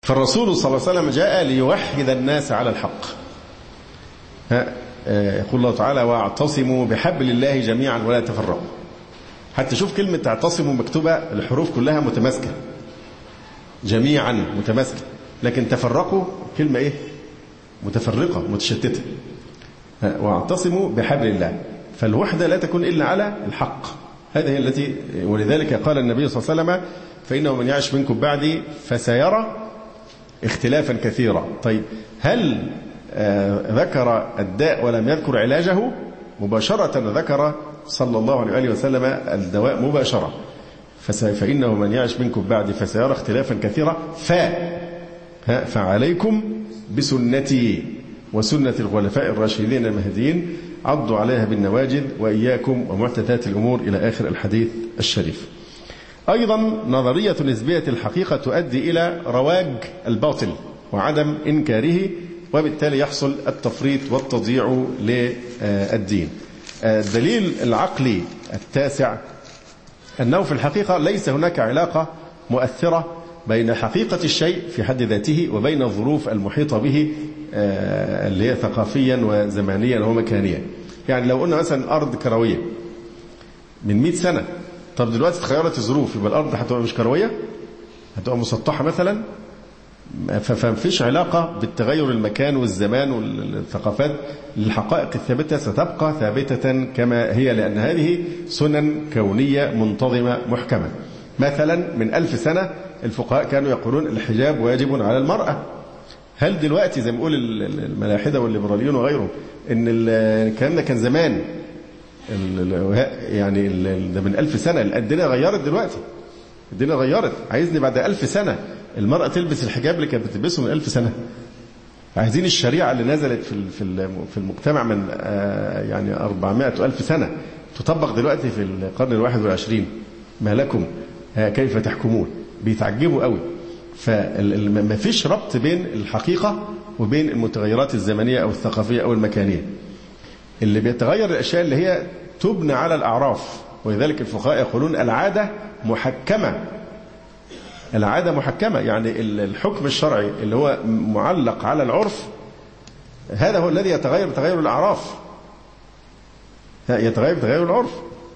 فالرسول صلى الله عليه وسلم جاء ليوحد الناس على الحق. يقول الله تعالى واعتصموا بحبل الله جميعا ولا تفرقوا. حتى شوف كلمة اعتصموا مكتوبة الحروف كلها متماسكة، جميعا متماسكة، لكن تفرقوا كلمة ايه؟ متفرقة متشتتة. واعتصموا بحبل الله، فالوحدة لا تكون إلا على الحق. هذه التي ولذلك قال النبي صلى الله عليه وسلم فإنه من يعش منكم بعدي فسيرى اختلافا كثيرا. طيب هل ذكر الداء ولم يذكر علاجه؟ مباشرة ذكر صلى الله عليه وآله وسلم الدواء مباشرة. فإنه من يعش منكم بعدي فسيرى اختلافا كثيرا فعليكم بسنتي وسنة الخلفاء الراشدين المهديين عضوا عليها بالنواجذ وإياكم ومحدثات الأمور إلى آخر الحديث الشريف. أيضا نظرية نسبية الحقيقة تؤدي إلى رواج الباطل وعدم إنكاره، وبالتالي يحصل التفريط والتضييع للدين. الدليل العقلي التاسع أنه في الحقيقة ليس هناك علاقة مؤثرة بين حقيقة الشيء في حد ذاته وبين الظروف المحيطة به اللي هي ثقافيا وزمانيا ومكانيا. يعني لو قلنا مثلا أرض كروية من 100 سنة، طب دلوقتي تغيرت الظروف، يبقى الأرض هتبقى مش كروية، هتبقى مسطحة مثلا. فمفيش علاقة بالتغير المكان والزمان والثقافات. الحقائق الثابتة ستبقى ثابتة كما هي، لأن هذه سنن كونية منتظمة محكمة. مثلا من 1000 سنة الفقهاء كانوا يقولون الحجاب واجب على المرأة. هل دلوقتي زي ما يقول الملاحدة والليبراليون وغيرهم إن الكلام ده كان زمان؟ يعني ده من 1000 سنة. الدنيا غيرت دلوقتي، الدنيا غيرت. عايزني بعد 1000 سنة المرأة تلبس الحجاب اللي كانت بتلبسه من 1000 سنة؟ عايزين الشريعة اللي نزلت في المجتمع من يعني 400 وألف سنة تطبق دلوقتي في القرن 21. ما لكم كيف تحكمون؟ بيتعجبوا قوي. فما فيش ربط بين الحقيقة وبين المتغيرات الزمنية أو الثقافية أو المكانية. اللي بيتغير الأشياء اللي هي تبنى على الأعراف، ولذلك الفقهاء يقولون العادة محكمة. العادة محكمة، يعني الحكم الشرعي اللي هو معلق على العرف هذا هو الذي يتغير تغير الأعراف، يتغير تغير العرف.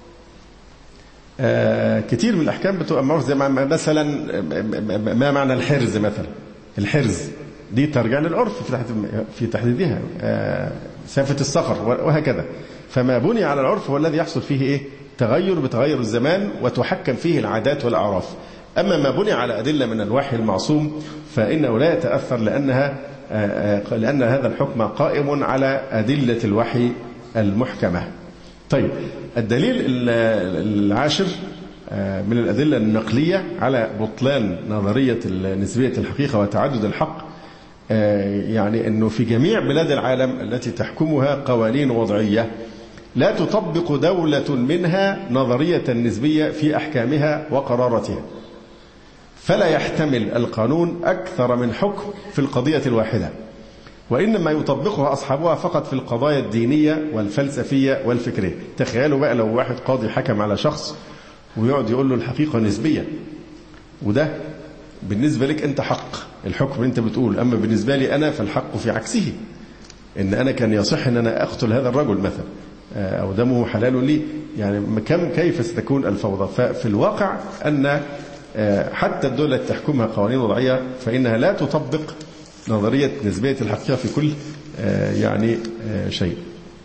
كتير من الأحكام بتبقى معروف، زي مثلا ما معنى الحرز مثلا. الحرز دي ترجع للعرف في تحديدها، مسافة السفر وهكذا. فما بني على العرف هو الذي يحصل فيه إيه؟ تغير بتغير الزمان وتحكم فيه العادات والأعراف. أما ما بني على أدلة من الوحي المعصوم فإنه لا يتأثر، لأن هذا الحكم قائم على أدلة الوحي المحكمة. طيب الدليل العاشر من الأدلة النقلية على بطلان نظرية نسبية الحقيقة وتعدد الحق، يعني أنه في جميع بلاد العالم التي تحكمها قوانين وضعية لا تطبق دولة منها نظرية النسبية في أحكامها وقراراتها، فلا يحتمل القانون أكثر من حكم في القضية الواحدة، وإنما يطبقها أصحابها فقط في القضايا الدينية والفلسفية والفكرية. تخيلوا بقى لو واحد قاضي حكم على شخص ويقعد يقول له الحقيقة نسبية، وده بالنسبة لك أنت حق الحكم اللي أنت بتقول، أما بالنسبة لي أنا فالحق في عكسه، إن أنا كان يصح أن أنا أقتل هذا الرجل مثلا أو دمه حلال لي. يعني كيف ستكون الفوضى؟ ففي الواقع أن حتى الدولة تحكمها قوانين وضعية فإنها لا تطبق نظرية نسبية الحقيقة في كل يعني شيء.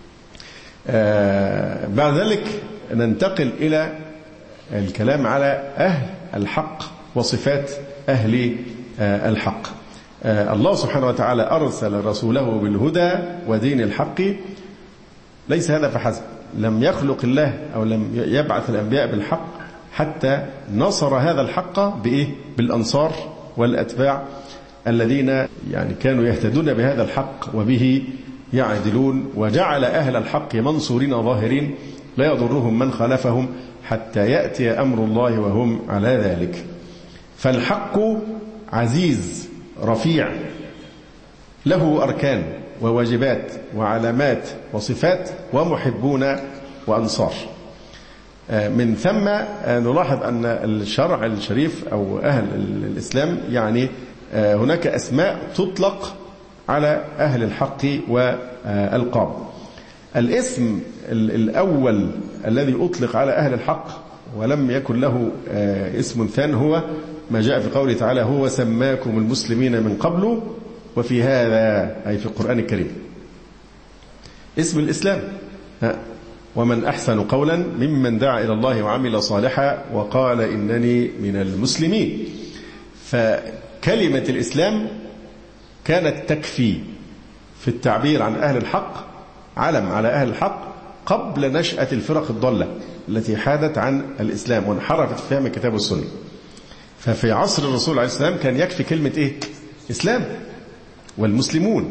بعد ذلك ننتقل إلى الكلام على أهل الحق وصفات أهل الحق. الله سبحانه وتعالى أرسل رسوله بالهدى ودين الحق. ليس هذا فحسب، لم يخلق الله أو لم يبعث الأنبياء بالحق حتى نصر هذا الحق بإيه؟ بالأنصار والأتباع الذين يعني كانوا يهتدون بهذا الحق وبه يعدلون، وجعل أهل الحق منصورين ظاهرين لا يضرهم من خالفهم حتى يأتي أمر الله وهم على ذلك. فالحق عزيز رفيع له أركان وواجبات وعلامات وصفات ومحبون وأنصار. من ثم نلاحظ أن الشرع الشريف أو أهل الإسلام يعني هناك أسماء تطلق على أهل الحق والقاب. الاسم الأول الذي أطلق على أهل الحق ولم يكن له اسم ثاني هو ما جاء في قوله تعالى: هو سماكم المسلمين من قبل وفي هذا، أي في القرآن الكريم. اسم الإسلام: ومن أحسن قولا ممن دعا إلى الله وعمل صالحا وقال إنني من المسلمين. فكلمة الإسلام كانت تكفي في التعبير عن أهل الحق، علم على أهل الحق، قبل نشأة الفرق الضالة التي حادت عن الإسلام وانحرفت في فهم الكتاب والسنة. ففي عصر الرسول عليه السلام كان يكفي كلمة إيه؟ إسلام والمسلمون.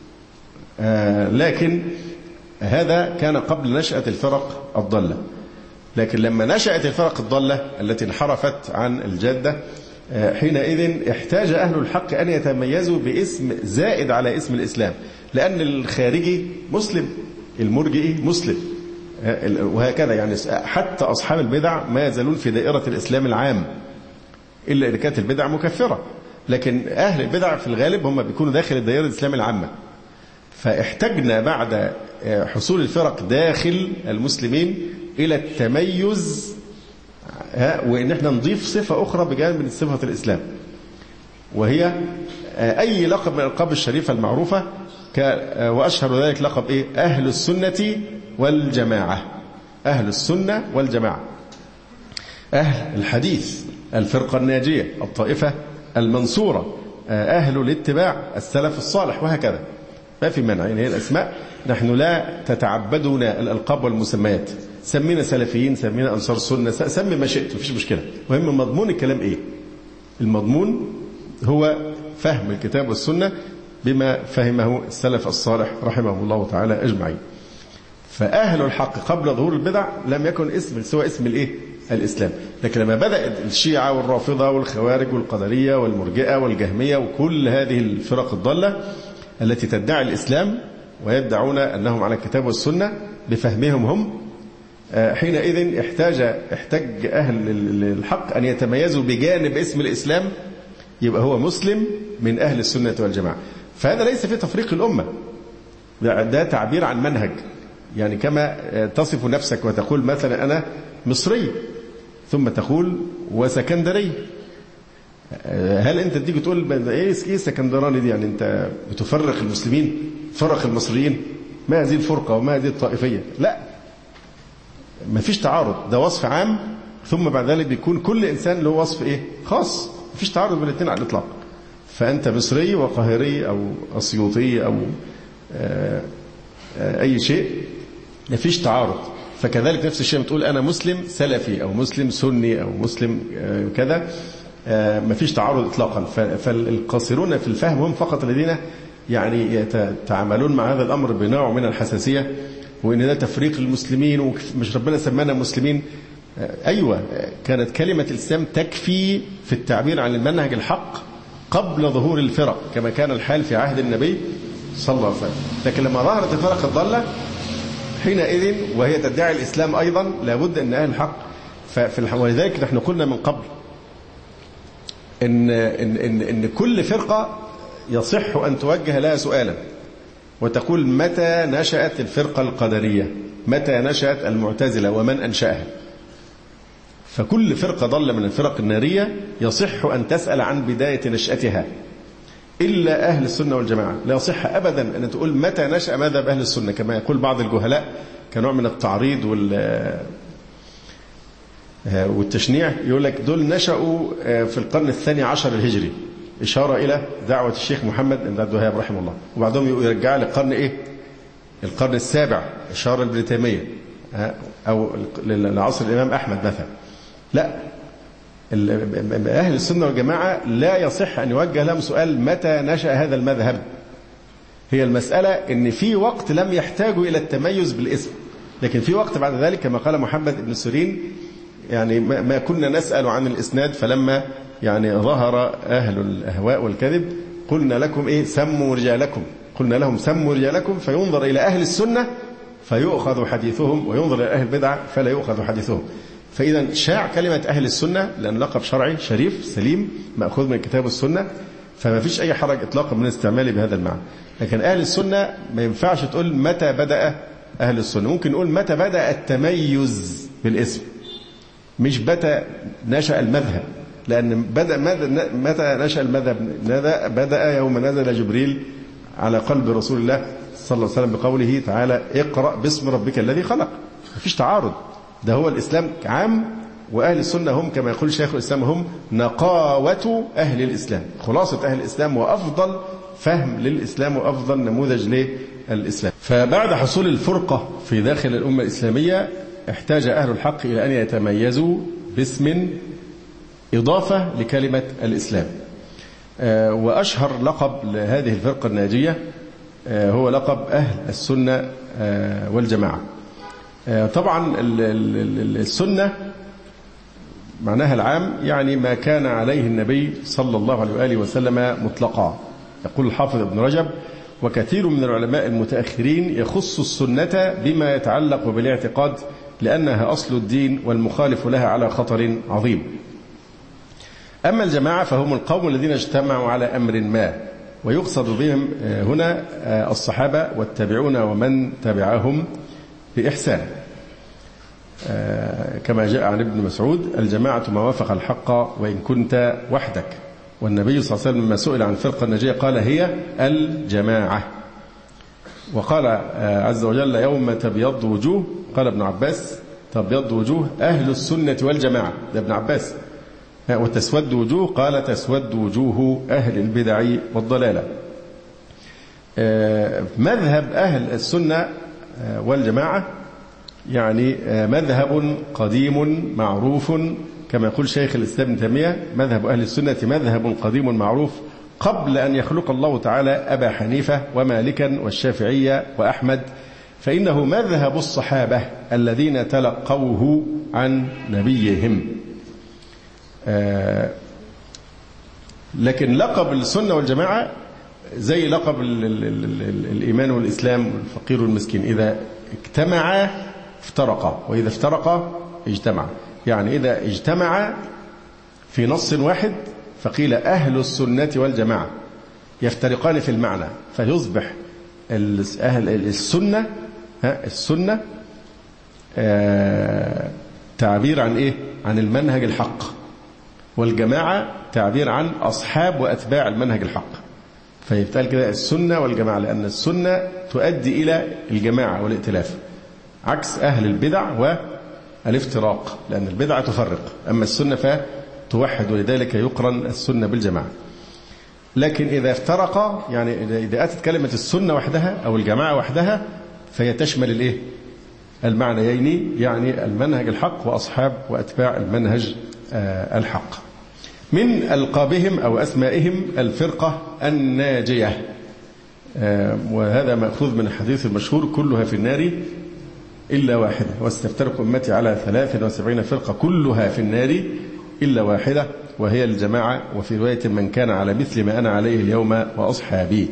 لكن هذا كان قبل نشأة الفرق الضالة. لكن لما نشأت الفرق الضالة التي انحرفت عن الجادة، حينئذ احتاج أهل الحق أن يتميزوا باسم زائد على اسم الإسلام، لأن الخارجي مسلم، المرجئي مسلم، وهكذا. يعني حتى أصحاب البدع ما يزالون في دائرة الإسلام العام، إلا إذا كانت البدع مكفرة. لكن أهل البدع في الغالب هم بيكونوا داخل دائرة الإسلام العامة. فاحتجنا بعد حصول الفرق داخل المسلمين إلى التميز، وإن احنا نضيف صفة أخرى بجانب من صفة الإسلام، وهي أي لقب من الألقاب الشريفة المعروفة، وأشهر ذلك لقب إيه؟ أهل السنة والجماعة. أهل السنة والجماعة، أهل الحديث، الفرقة الناجية، الطائفة المنصورة، أهل الاتباع، السلف الصالح، وهكذا. ما في مانع. يعني هي الأسماء نحن لا تتعبدنا الألقاب والمسميات. سمينا سلفيين، سمينا أنصار السنة، سمي ما شئت، مفيش مشكلة. مهم مضمون الكلام إيه؟ المضمون هو فهم الكتاب والسنة بما فهمه السلف الصالح رحمه الله تعالى أجمعين. فأهل الحق قبل ظهور البدع لم يكن اسم سوى اسم الإيه؟ الإسلام. لكن لما بدأت الشيعة والرافضة والخوارج والقدرية والمرجئة والجهمية وكل هذه الفرق الضالة التي تدعي الإسلام ويدعون أنهم على الكتاب والسنة بفهمهم هم، حينئذ احتاج أهل الحق أن يتميزوا بجانب اسم الإسلام، يبقى هو مسلم من أهل السنة والجماعة. فهذا ليس في تفريق الأمة، ده تعبير عن منهج. يعني كما تصف نفسك وتقول مثلا أنا مصري، ثم تقول وسكندري، هل أنت تيجي تقول إيه سكندراني دي؟ يعني أنت بتفرق المسلمين، فرق المصريين، ما هذه الفرقة وما هذه الطائفية؟ لا، ما فيش تعارض، ده وصف عام، ثم بعد ذلك بيكون كل إنسان له وصف إيه؟ خاص. ما فيش تعارض بين الاثنين على الإطلاق. فأنت مصري وقاهري أو أسيوطي أو أي شيء، ما فيش تعارض. فكذلك نفس الشيء بتقول أنا مسلم سلفي أو مسلم سني أو مسلم كذا، ما فيش تعارض إطلاقا. فالقاصرون في الفهم هم فقط الذين يعني يتعاملون مع هذا الأمر بنوع من الحساسية، وإن ده تفريق المسلمين ومش ربنا سمانا مسلمين. أيوة، كانت كلمة الإسلام تكفي في التعبير عن المنهج الحق قبل ظهور الفرق، كما كان الحال في عهد النبي صلى الله عليه وسلم. لكن لما ظهرت الفرق الضالة حينئذ وهي تدعي الإسلام أيضا، لابد أن أهل الحق ولذلك نحن قلنا من قبل إن كل فرقة يصح أن توجه لها سؤالا وتقول متى نشأت الفرقة القدرية، متى نشأت المعتزلة، ومن أنشأها. فكل فرقة ضل من الفرق النارية يصح أن تسأل عن بداية نشأتها، إلا أهل السنة والجماعة لا يصح أبدا أن تقول متى نشأ مذهب أهل السنة، كما يقول بعض الجهلاء كنوع من التعريض والتشنيع. يقول لك دول نشأوا في القرن الثاني عشر الهجري، إشارة إلى دعوة الشيخ محمد بن عبد الوهاب رحمه الله، وبعدهم يرجع للقرن إيه؟ القرن السابع، إشارة البريطانية، أو لعصر الإمام أحمد مثلا. لا، أهل السنة والجماعة لا يصح أن يوجه لهم سؤال متى نشأ هذا المذهب. هي المسألة إن في وقت لم يحتاجوا إلى التميز بالاسم، لكن في وقت بعد ذلك كما قال محمد بن سيرين، يعني ما كنا نسأل عن الإسناد، فلما يعني ظهر أهل الأهواء والكذب قلنا لكم إيه؟ سموا رجالكم. قلنا لهم سموا رجالكم، فينظر إلى أهل السنة فيؤخذ حديثهم، وينظر إلى أهل البدع فلا يؤخذ حديثهم. فإذا شاع كلمة أهل السنة لأن لقب شرعي شريف سليم مأخوذ من الكتاب والسنة، فما فيش أي حرج إطلاقا من استعماله بهذا المعنى. لكن أهل السنة ما ينفعش تقول متى بدأ أهل السنة، ممكن نقول متى بدأ التميز بالاسم، مش متى نشأ المذهب، لأن متى نشأ المذهب؟ بدأ يوم نزل جبريل على قلب رسول الله صلى الله عليه وسلم بقوله تعالى اقرأ باسم ربك الذي خلق. مفيش تعارض، ده هو الإسلام عام، وأهل السنة هم كما يقول شيخ الإسلام هم نقاوة أهل الإسلام، خلاصة أهل الإسلام وأفضل فهم للإسلام وأفضل نموذج للإسلام. فبعد حصول الفرقة في داخل الأمة الإسلامية احتاج أهل الحق إلى أن يتميزوا باسم إضافة لكلمة الإسلام. وأشهر لقب لهذه الفرقة الناجية هو لقب أهل السنة والجماعة. طبعا السنة معناها العام يعني ما كان عليه النبي صلى الله عليه وآله وسلم مطلقا. يقول الحافظ ابن رجب: وكثير من العلماء المتأخرين يخص السنة بما يتعلق بالاعتقاد لأنها أصل الدين والمخالف لها على خطر عظيم. أما الجماعة فهم القوم الذين اجتمعوا على أمر ما، ويقصد بهم هنا الصحابة والتابعون ومن تبعهم بإحسان، كما جاء عن ابن مسعود: الجماعة ما وافق الحق وإن كنت وحدك. والنبي صلى الله عليه وسلم لما سئل عن الفرقة الناجية قال: هي الجماعة. وقال عز وجل: يوم تبيض وجوه، قال ابن عباس: تبيض وجوه أهل السنة والجماعة، ده ابن عباس. وتسود وجوه، قال: تسود وجوه أهل البدع والضلالة. مذهب أهل السنة والجماعة يعني مذهب قديم معروف، كما يقول شيخ الإسلام ابن تيمية: مذهب أهل السنة مذهب قديم معروف قبل أن يخلق الله تعالى أبا حنيفة ومالكا والشافعية وأحمد، فإنه مذهب الصحابة الذين تلقوه عن نبيهم. لكن لقب السنة والجماعة زي لقب الإيمان والإسلام والفقير والمسكين، إذا اجتمعا افترقا وإذا افترقا اجتمعا. يعني إذا اجتمعا في نص واحد فقيل أهل السنة والجماعة، يفترقان في المعنى فيصبح أهل السنة السنة تعبير عن إيه؟ عن المنهج الحق، والجماعة تعبير عن أصحاب وأتباع المنهج الحق. فيبتال كده السنة والجماعة، لأن السنة تؤدي إلى الجماعة والائتلاف، عكس أهل البدع والافتراق، لأن البدعة تفرق، أما السنة فتوحد، ولذلك يقرن السنة بالجماعة. لكن إذا افترق، يعني إذا أتت كلمة السنة وحدها أو الجماعة وحدها، فهي تشمل الإيه؟ المعنيين، يعني المنهج الحق وأصحاب وأتباع المنهج الحق. من ألقابهم أو أسمائهم الفرقة الناجية، وهذا مأخوذ من الحديث المشهور: كلها في النار إلا واحدة، وستفترق أمتي على 73 فرقة كلها في النار إلا واحدة وهي الجماعة، وفي رواية: من كان على مثل ما أنا عليه اليوم وأصحابي.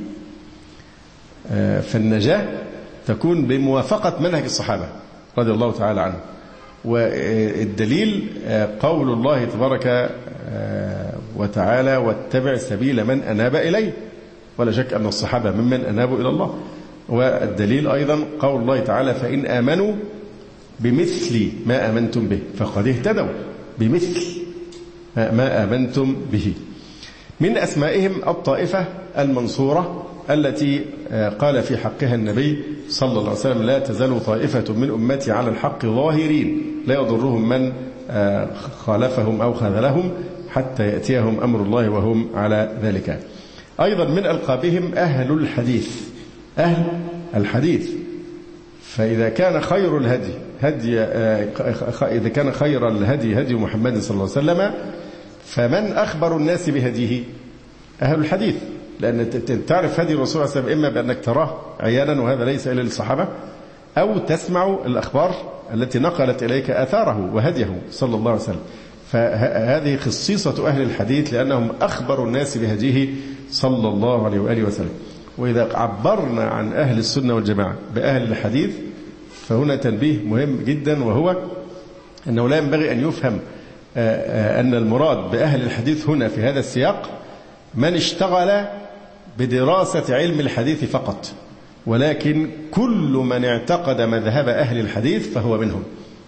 فالنجاة تكون بموافقة منهج الصحابة رضي الله تعالى عنهم. والدليل قول الله تبارك وتعالى: واتبع سبيل من أناب إليه. ولا شك أن الصحابة ممن أنابوا إلى الله. والدليل أيضا قول الله تعالى: فإن آمنوا بمثل ما آمنتم به فقد اهتدوا، بمثل ما آمنتم به. من أسمائهم الطائفة المنصورة التي قال في حقها النبي صلى الله عليه وسلم: لا تزال طائفة من أمتي على الحق ظاهرين لا يضرهم من خالفهم أو خذلهم حتى يأتيهم أمر الله وهم على ذلك. أيضا من ألقابهم أهل الحديث، أهل الحديث. فإذا كان خير الهدي إذا كان خير الهدي هدي محمد صلى الله عليه وسلم، فمن أخبر الناس بهديه؟ أهل الحديث. لأن تعرف هدي الرسول صلى الله عليه وسلم إما بأنك تراه عيانا، وهذا ليس إلا للصحابة، أو تسمع الأخبار التي نقلت إليك آثاره وهديه صلى الله عليه وسلم. فهذه خصيصة أهل الحديث، لأنهم أخبر الناس بهديه صلى الله عليه وآله وسلم. وإذا عبرنا عن أهل السنة والجماعة بأهل الحديث فهنا تنبيه مهم جدا، وهو أنه لا ينبغي أن يفهم أن المراد بأهل الحديث هنا في هذا السياق من اشتغل بدراسة علم الحديث فقط، ولكن كل من اعتقد مذهب أهل الحديث فهو منهم.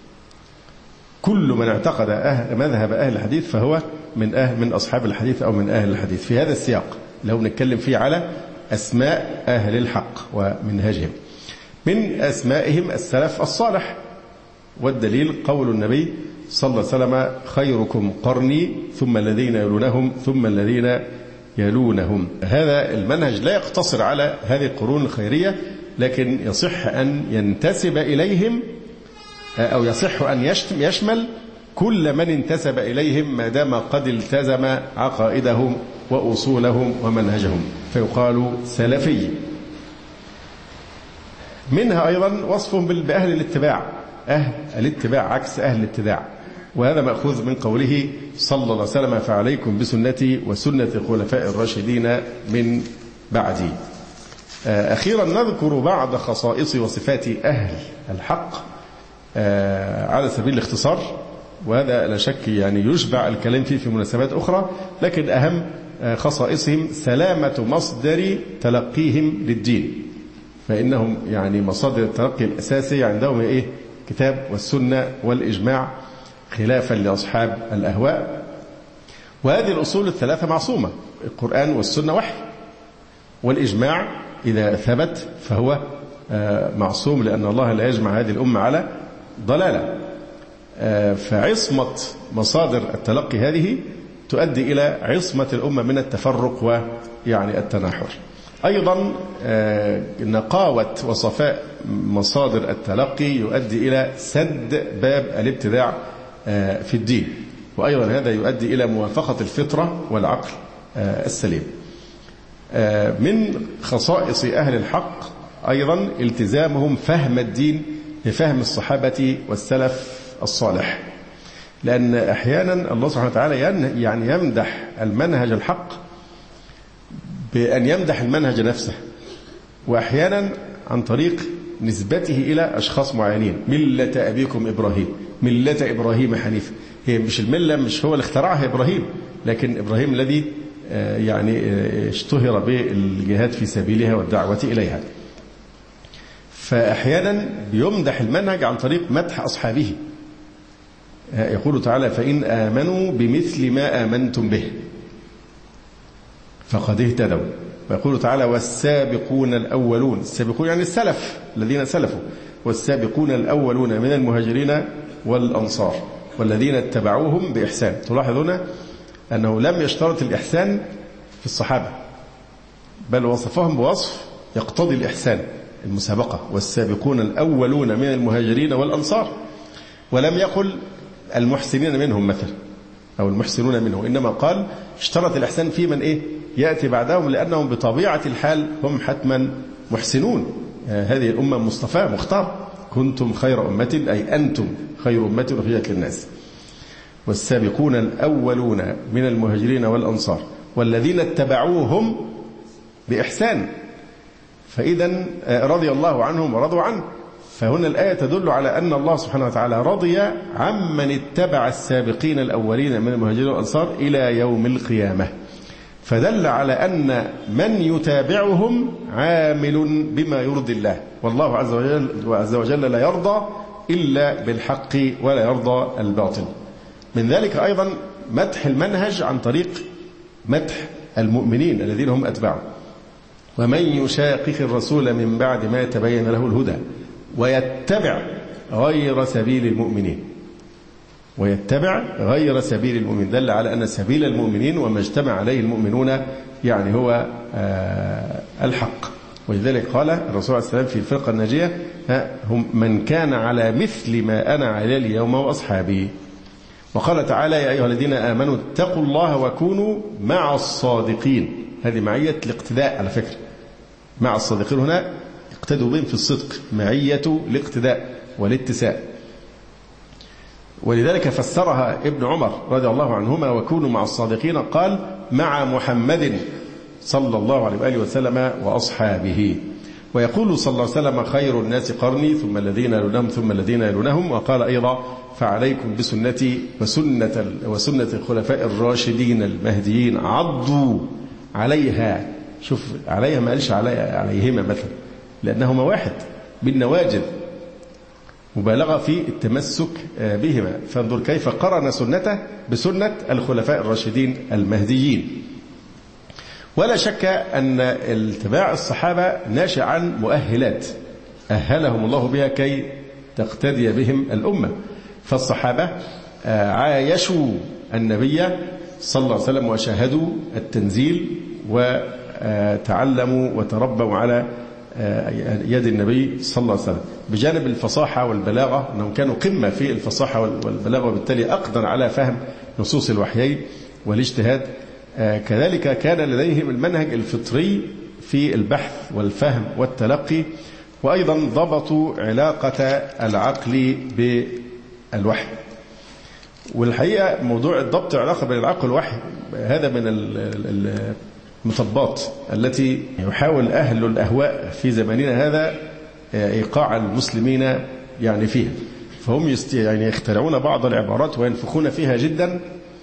كل من اعتقد مذهب أهل الحديث فهو من أصحاب الحديث أو من أهل الحديث. في هذا السياق لو نتكلم فيه على أسماء أهل الحق ومنهجهم، من أسمائهم السلف الصالح، والدليل قول النبي صلى الله عليه وسلم: خيركم قرني ثم الذين يلونهم ثم الذين يلونهم. هذا المنهج لا يقتصر على هذه القرون الخيرية، لكن يصح أن ينتسب إليهم أو يصح أن يشمل كل من انتسب إليهم ما دام قد التزم عقائدهم وأصولهم ومنهجهم، فيقال سلفي. منها أيضا وصفهم بأهل الاتباع، أهل الاتباع عكس أهل الابتداع، وهذا مأخوذ من قوله صلى الله عليه وسلم: فعليكم بسنتي وسنة الخلفاء الراشدين من بعدي. أخيرا نذكر بعض خصائص وصفات أهل الحق على سبيل الاختصار، وهذا لا شك يعني يشبع الكلام فيه في مناسبات أخرى، لكن أهم خصائصهم سلامة مصدر تلقيهم للدين، فإنهم يعني مصادر التلقي الأساسي عندهم إيه؟ كتاب والسنة والإجماع، خلافا لأصحاب الأهواء. وهذه الأصول الثلاثة معصومة: القرآن والسنة وحي، والإجماع إذا ثبت فهو معصوم، لأن الله لا يجمع هذه الأمة على ضلالة. فعصمة مصادر التلقي هذه تؤدي إلى عصمة الأمة من التفرق ويعني التناحر. أيضا نقاوة وصفاء مصادر التلقي يؤدي إلى سد باب الابتداع في الدين، وأيضا هذا يؤدي إلى موافقة الفطرة والعقل السليم. من خصائص أهل الحق أيضا التزامهم فهم الدين بفهم الصحابة والسلف الصالح، لأن أحيانا الله سبحانه وتعالى يعني يمدح المنهج الحق بأن يمدح المنهج نفسه، وأحيانا عن طريق نسبته إلى أشخاص معينين: ملة أبيكم إبراهيم، ملة إبراهيم حنيفة. هي مش الملة، مش هو اللي اخترعها إبراهيم، لكن إبراهيم الذي يعني اشتهر بالجهاد في سبيلها والدعوة إليها. فأحيانا بيمدح المنهج عن طريق مدح أصحابه. يقول تعالى: فإن آمنوا بمثل ما آمنتم به فقد اهتدوا. ويقول تعالى: والسابقون الأولون، السابقون يعني السلف الذين سلفوا، والسابقون الأولون من المهاجرين والأنصار والذين اتبعوهم بإحسان. تلاحظون أنه لم يشترط الإحسان في الصحابة، بل وصفهم بوصف يقتضي الإحسان، المسابقة: والسابقون الأولون من المهاجرين والأنصار، ولم يقل المحسنين منهم مثلا أو المحسنون منه، إنما قال اشترط الإحسان في من يأتي بعدهم، لأنهم بطبيعة الحال هم حتما محسنون. هذه الأمة مصطفى مختار: كنتم خير أمة، أي أنتم خير أمة أخرجت للناس. والسابقون الأولون من المهاجرين والأنصار والذين اتبعوهم بإحسان، فإذا رضي الله عنهم ورضوا عنه. فهنا الآية تدل على أن الله سبحانه وتعالى رضي عمن اتبع السابقين الأولين من المهاجرين والأنصار إلى يوم القيامة، فدل على أن من يتابعهم عامل بما يرضي الله، والله عز وجل لا يرضى إلا بالحق ولا يرضى الباطل. من ذلك أيضا مدح المنهج عن طريق مدح المؤمنين الذين هم أتباعه: ومن يشاقق الرسول من بعد ما تبين له الهدى ويتبع غير سبيل المؤمنين. ويتبع غير سبيل المؤمنين دل على أن سبيل المؤمنين وما اجتمع عليه المؤمنون يعني هو الحق. ولذلك قال الرسول عليه السلام في الفرقة الناجية: هم من كان على مثل ما أنا عليه اليوم وأصحابي. وقال تعالى: يا أيها الذين آمنوا اتقوا الله وكونوا مع الصادقين. هذه معية الاقتداء على فكرة، مع الصادقين هنا اقتدوا بهم في الصدق، معية الاقتداء والاتساء. ولذلك فسرها ابن عمر رضي الله عنهما: وكونوا مع الصادقين، قال: مع محمد صلى الله عليه وآله وسلم وأصحابه. ويقول صلى الله عليه وسلم: خير الناس قرني ثم الذين يلونهم ثم الذين يلونهم. وقال أيضا: فعليكم بسنتي وسنة الخلفاء الراشدين المهديين، عضوا عليها. شوف عليها ما قالش عليهما مثلا، لأنهما واحد بالنواجذ، مبالغة في التمسك بهما. فانظر كيف قرن سنته بسنة الخلفاء الراشدين المهديين. ولا شك أن اتباع الصحابة ناشئ عن مؤهلات أهلهم الله بها كي تقتدي بهم الأمة. فالصحابة عايشوا النبي صلى الله عليه وسلم وشاهدوا التنزيل وتعلموا وتربوا على يد النبي صلى الله عليه وسلم، بجانب الفصاحة والبلاغة، أنهم كانوا قمة في الفصاحة والبلاغة، وبالتالي أقدر على فهم نصوص الوحيين والاجتهاد. كذلك كان لديهم المنهج الفطري في البحث والفهم والتلقي، وأيضا ضبطوا علاقة العقل بالوحي. والحقيقة موضوع الضبط العلاقة بين العقل والوحي هذا من المطبات التي يحاول أهل الأهواء في زماننا هذا إيقاع المسلمين يعني فيها. فهم يعني يخترعون بعض العبارات وينفخون فيها جدا،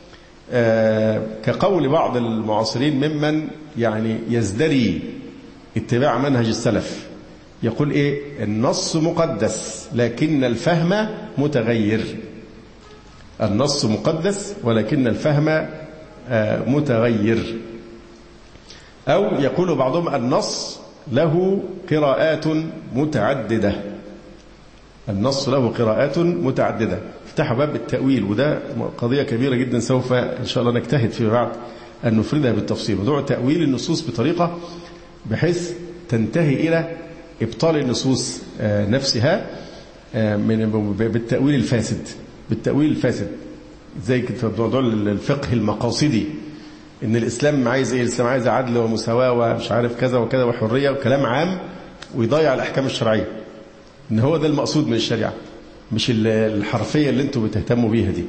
كقول بعض المعاصرين ممن يعني يزدري اتباع منهج السلف، يقول إيه؟ النص مقدس لكن الفهم متغير. النص مقدس ولكن الفهم متغير. أو يقول بعضهم النص له قراءات متعددة. النص له قراءات متعددة. افتحوا باب التأويل، وده قضية كبيرة جدا سوف إن شاء الله نجتهد فيما بعد أن نفردها بالتفصيل. موضوع تأويل النصوص بطريقة بحيث تنتهي إلى إبطال النصوص نفسها بالتأويل الفاسد. بالتأويل الفاسد زي في موضوع الفقه المقاصدي، إن الإسلام عايز إيه؟ الإسلام عايز عدل ومساواة ومش عارف كذا وكذا وحرية وكلام عام، ويضيع الأحكام الشرعية. إن هو ده المقصود من الشريعة، مش الحرفية اللي أنتم بتهتموا بيها دي.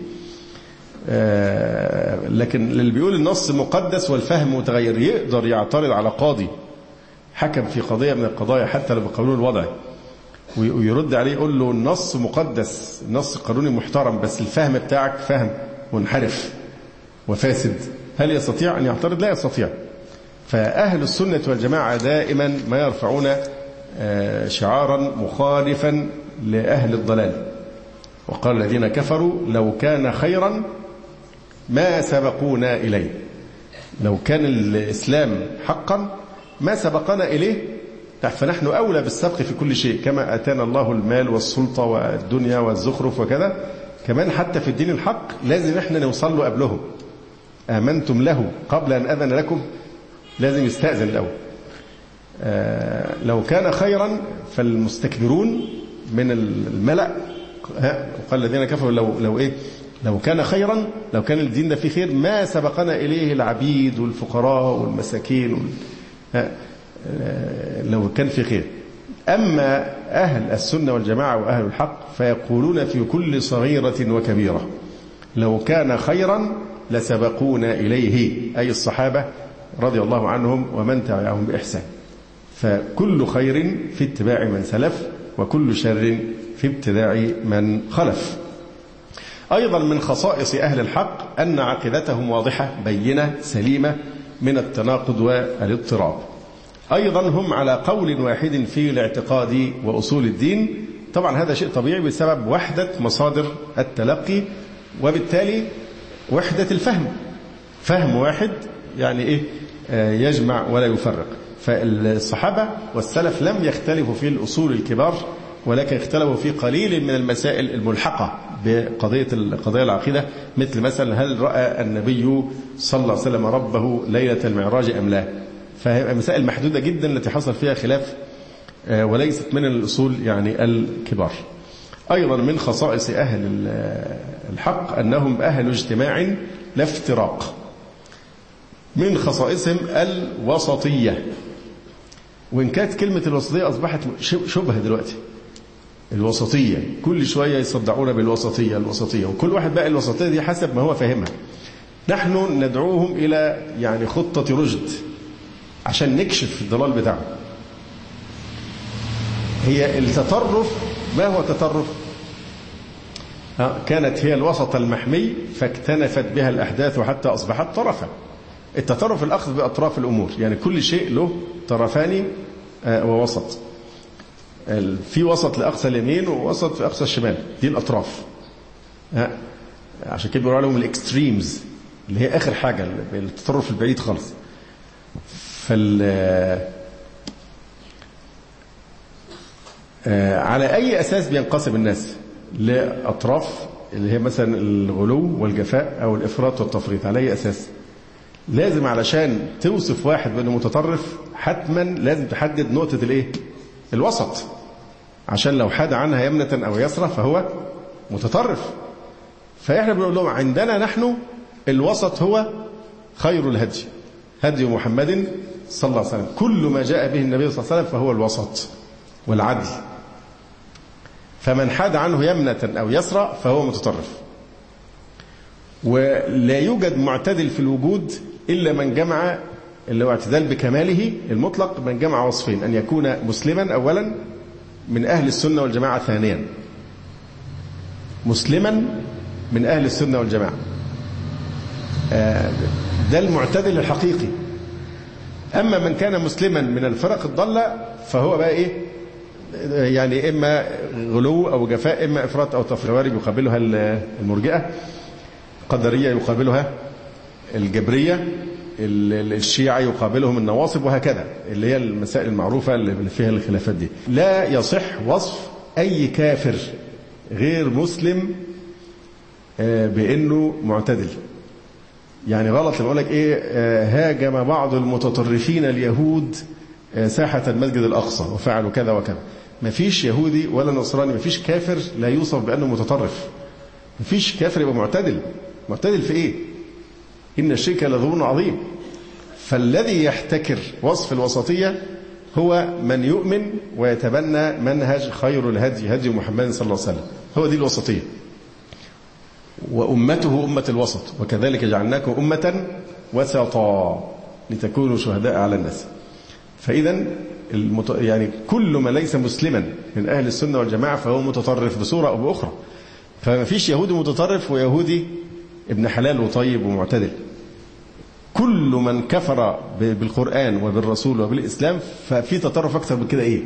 لكن اللي بيقول النص مقدس والفهم متغير يقدر يعترض على قاضي حكم في قضية من القضايا حتى لو بقانون الوضع، ويرد عليه يقول له النص مقدس، النص قانوني محترم، بس الفهم بتاعك فهم منحرف وفاسد. هل يستطيع أن يعترض؟ لا يستطيع. فأهل السنة والجماعة دائما ما يرفعون شعارا مخالفا لأهل الضلال. وقال الذين كفروا لو كان خيرا ما سبقونا إليه. لو كان الإسلام حقا ما سبقنا إليه، فنحن أولى بالسبق في كل شيء. كما أتانا الله المال والسلطة والدنيا والزخرف وكذا، كمان حتى في الدين الحق لازم احنا نوصل له قبلهم. آمنتم له قبل أن أذن لكم، لازم يستأذن الأول. لو كان خيرا فالمستكبرون من الملأ وقال الذين كفروا لو إيه، لو كان خيرا، لو كان الدين ده فيه خير ما سبقنا إليه العبيد والفقراء والمساكين لو كان في خير. أما أهل السنة والجماعة وأهل الحق فيقولون في كل صغيرة وكبيرة لو كان خيرا لسبقونا إليه، أي الصحابة رضي الله عنهم ومن تبعهم بإحسان. فكل خير في اتباع من سلف، وكل شر في ابتداع من خلف. أيضا من خصائص أهل الحق أن عقيدتهم واضحة بينة سليمة من التناقض والاضطراب. أيضا هم على قول واحد في الاعتقاد وأصول الدين. طبعا هذا شيء طبيعي بسبب وحدة مصادر التلقي، وبالتالي وحدة الفهم. فهم واحد يعني إيه؟ يجمع ولا يفرق. فالصحابة والسلف لم يختلفوا في الأصول الكبار، ولكن اختلفوا في قليل من المسائل الملحقة بقضية العقيدة، مثل مثلا هل رأى النبي صلى الله عليه وسلم ربه ليلة المعراج أم لا. فهي مسائل محدودة جدا التي حصل فيها خلاف، وليست من الأصول يعني الكبار. أيضا من خصائص أهل الحق أنهم أهل اجتماع لا افتراق. من خصائصهم الوسطية، وإن كانت كلمة الوسطية أصبحت شبهة دلوقتي. الوسطية كل شوية يصدعون بالوسطية الوسطية، وكل واحد بقى الوسطية دي حسب ما هو فاهمها. نحن ندعوهم إلى يعني خطة رشد عشان نكشف الضلال بتاعهم. هي التطرف، ما هو تطرف؟ كانت هي الوسط المحمي فاكتنفت بها الأحداث حتى أصبحت طرفا. التطرف الأخذ بأطراف الأمور، يعني كل شيء له طرفان ووسط. في وسط لأقصى اليمين ووسط في أقصى الشمال، دي الأطراف. عشان كده بيقولوا عليهم الإكستريمز، اللي هي آخر حاجة، التطرف البعيد خالص. على أي أساس بينقسم الناس لأطراف اللي هي مثلا الغلو والجفاء أو الإفراط والتفريط؟ على أي أساس؟ لازم علشان توصف واحد بأنه متطرف حتما لازم تحدد نقطة الإيه؟ الوسط، عشان لو حاد عنها يمنة أو يسرى فهو متطرف. فإحنا بنقول لهم عندنا نحن الوسط هو خير الهدي، هدي محمد صلى الله عليه وسلم، كل ما جاء به النبي صلى الله عليه وسلم فهو الوسط والعدل. فمن حاد عنه يمنة أو يسرى فهو متطرف. ولا يوجد معتدل في الوجود إلا من جمع، اللي هو اعتدال بكماله المطلق، من جمع وصفين: أن يكون مسلما أولا من أهل السنة والجماعة، ثانيا مسلما من أهل السنة والجماعة. ده المعتدل الحقيقي. أما من كان مسلما من الفرق الضالة فهو بقى إيه؟ يعني إما غلو أو جفاء، إما إفراط أو تفريط. يقابلها المرجئة، القدرية يقابلها الجبرية، الشيعة يقابلهم النواصب، وهكذا، اللي هي المسائل المعروفة اللي فيها الخلافات دي. لا يصح وصف أي كافر غير مسلم بأنه معتدل. يعني غلط لما أقول لك إيه هاجم بعض المتطرفين اليهود ساحة المسجد الأقصى وفعلوا كذا وكذا. ما فيش يهودي ولا نصراني، ما فيش كافر لا يوصف بأنه متطرف. ما فيش كافر يبقى معتدل. معتدل في إيه؟ إن الشرك لظلم عظيم. فالذي يحتكر وصف الوسطية هو من يؤمن ويتبنى منهج خير الهدي هدي محمد صلى الله عليه وسلم. هو دي الوسطية. وأمته أمة الوسط، وكذلك جعلناكم أمة وسطا لتكونوا شهداء على الناس. فإذا يعني كل من ليس مسلما من أهل السنة والجماعة فهو متطرف بصورة أو بأخرى. فما فيش يهودي متطرف ويهودي ابن حلال وطيب ومعتدل. كل من كفر بالقرآن وبالرسول وبالإسلام ففي تطرف أكثر من كده. إيه؟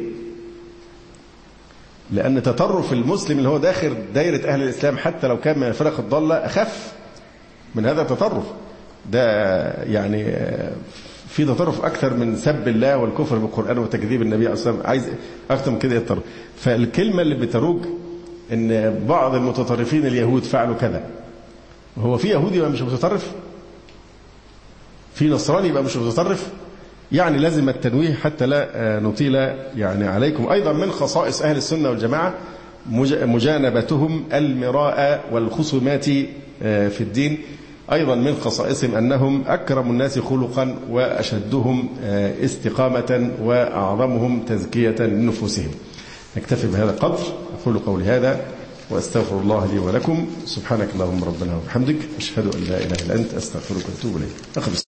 لأن تطرف المسلم اللي هو داخل دائرة أهل الإسلام حتى لو كان من الفرق الضالة أخف من هذا التطرف ده. يعني في تطرف أكثر من سب الله والكفر بالقرآن وتكذيب النبي عليه الصلاة والسلام. عايز أكثر من كده يتطرف. فالكلمة اللي بتروج إن بعض المتطرفين اليهود فعلوا كذا، هو في يهودي يبقى مش متطرف؟ في نصراني يبقى مش متطرف؟ يعني لازم التنويه حتى لا نطيل يعني عليكم. أيضا من خصائص أهل السنة والجماعة مجانبتهم المراء والخصومات في الدين. أيضا من خصائصهم أنهم أكرم الناس خلقا وأشدهم استقامة وأعظمهم تزكية لنفوسهم. نكتفي بهذا القدر. أقول قولي هذا وأستغفر الله لي ولكم. سبحانك اللهم ربنا وبحمدك، أشهد أن لا إله إلا أنت، أستغفرك وأتوب إليك.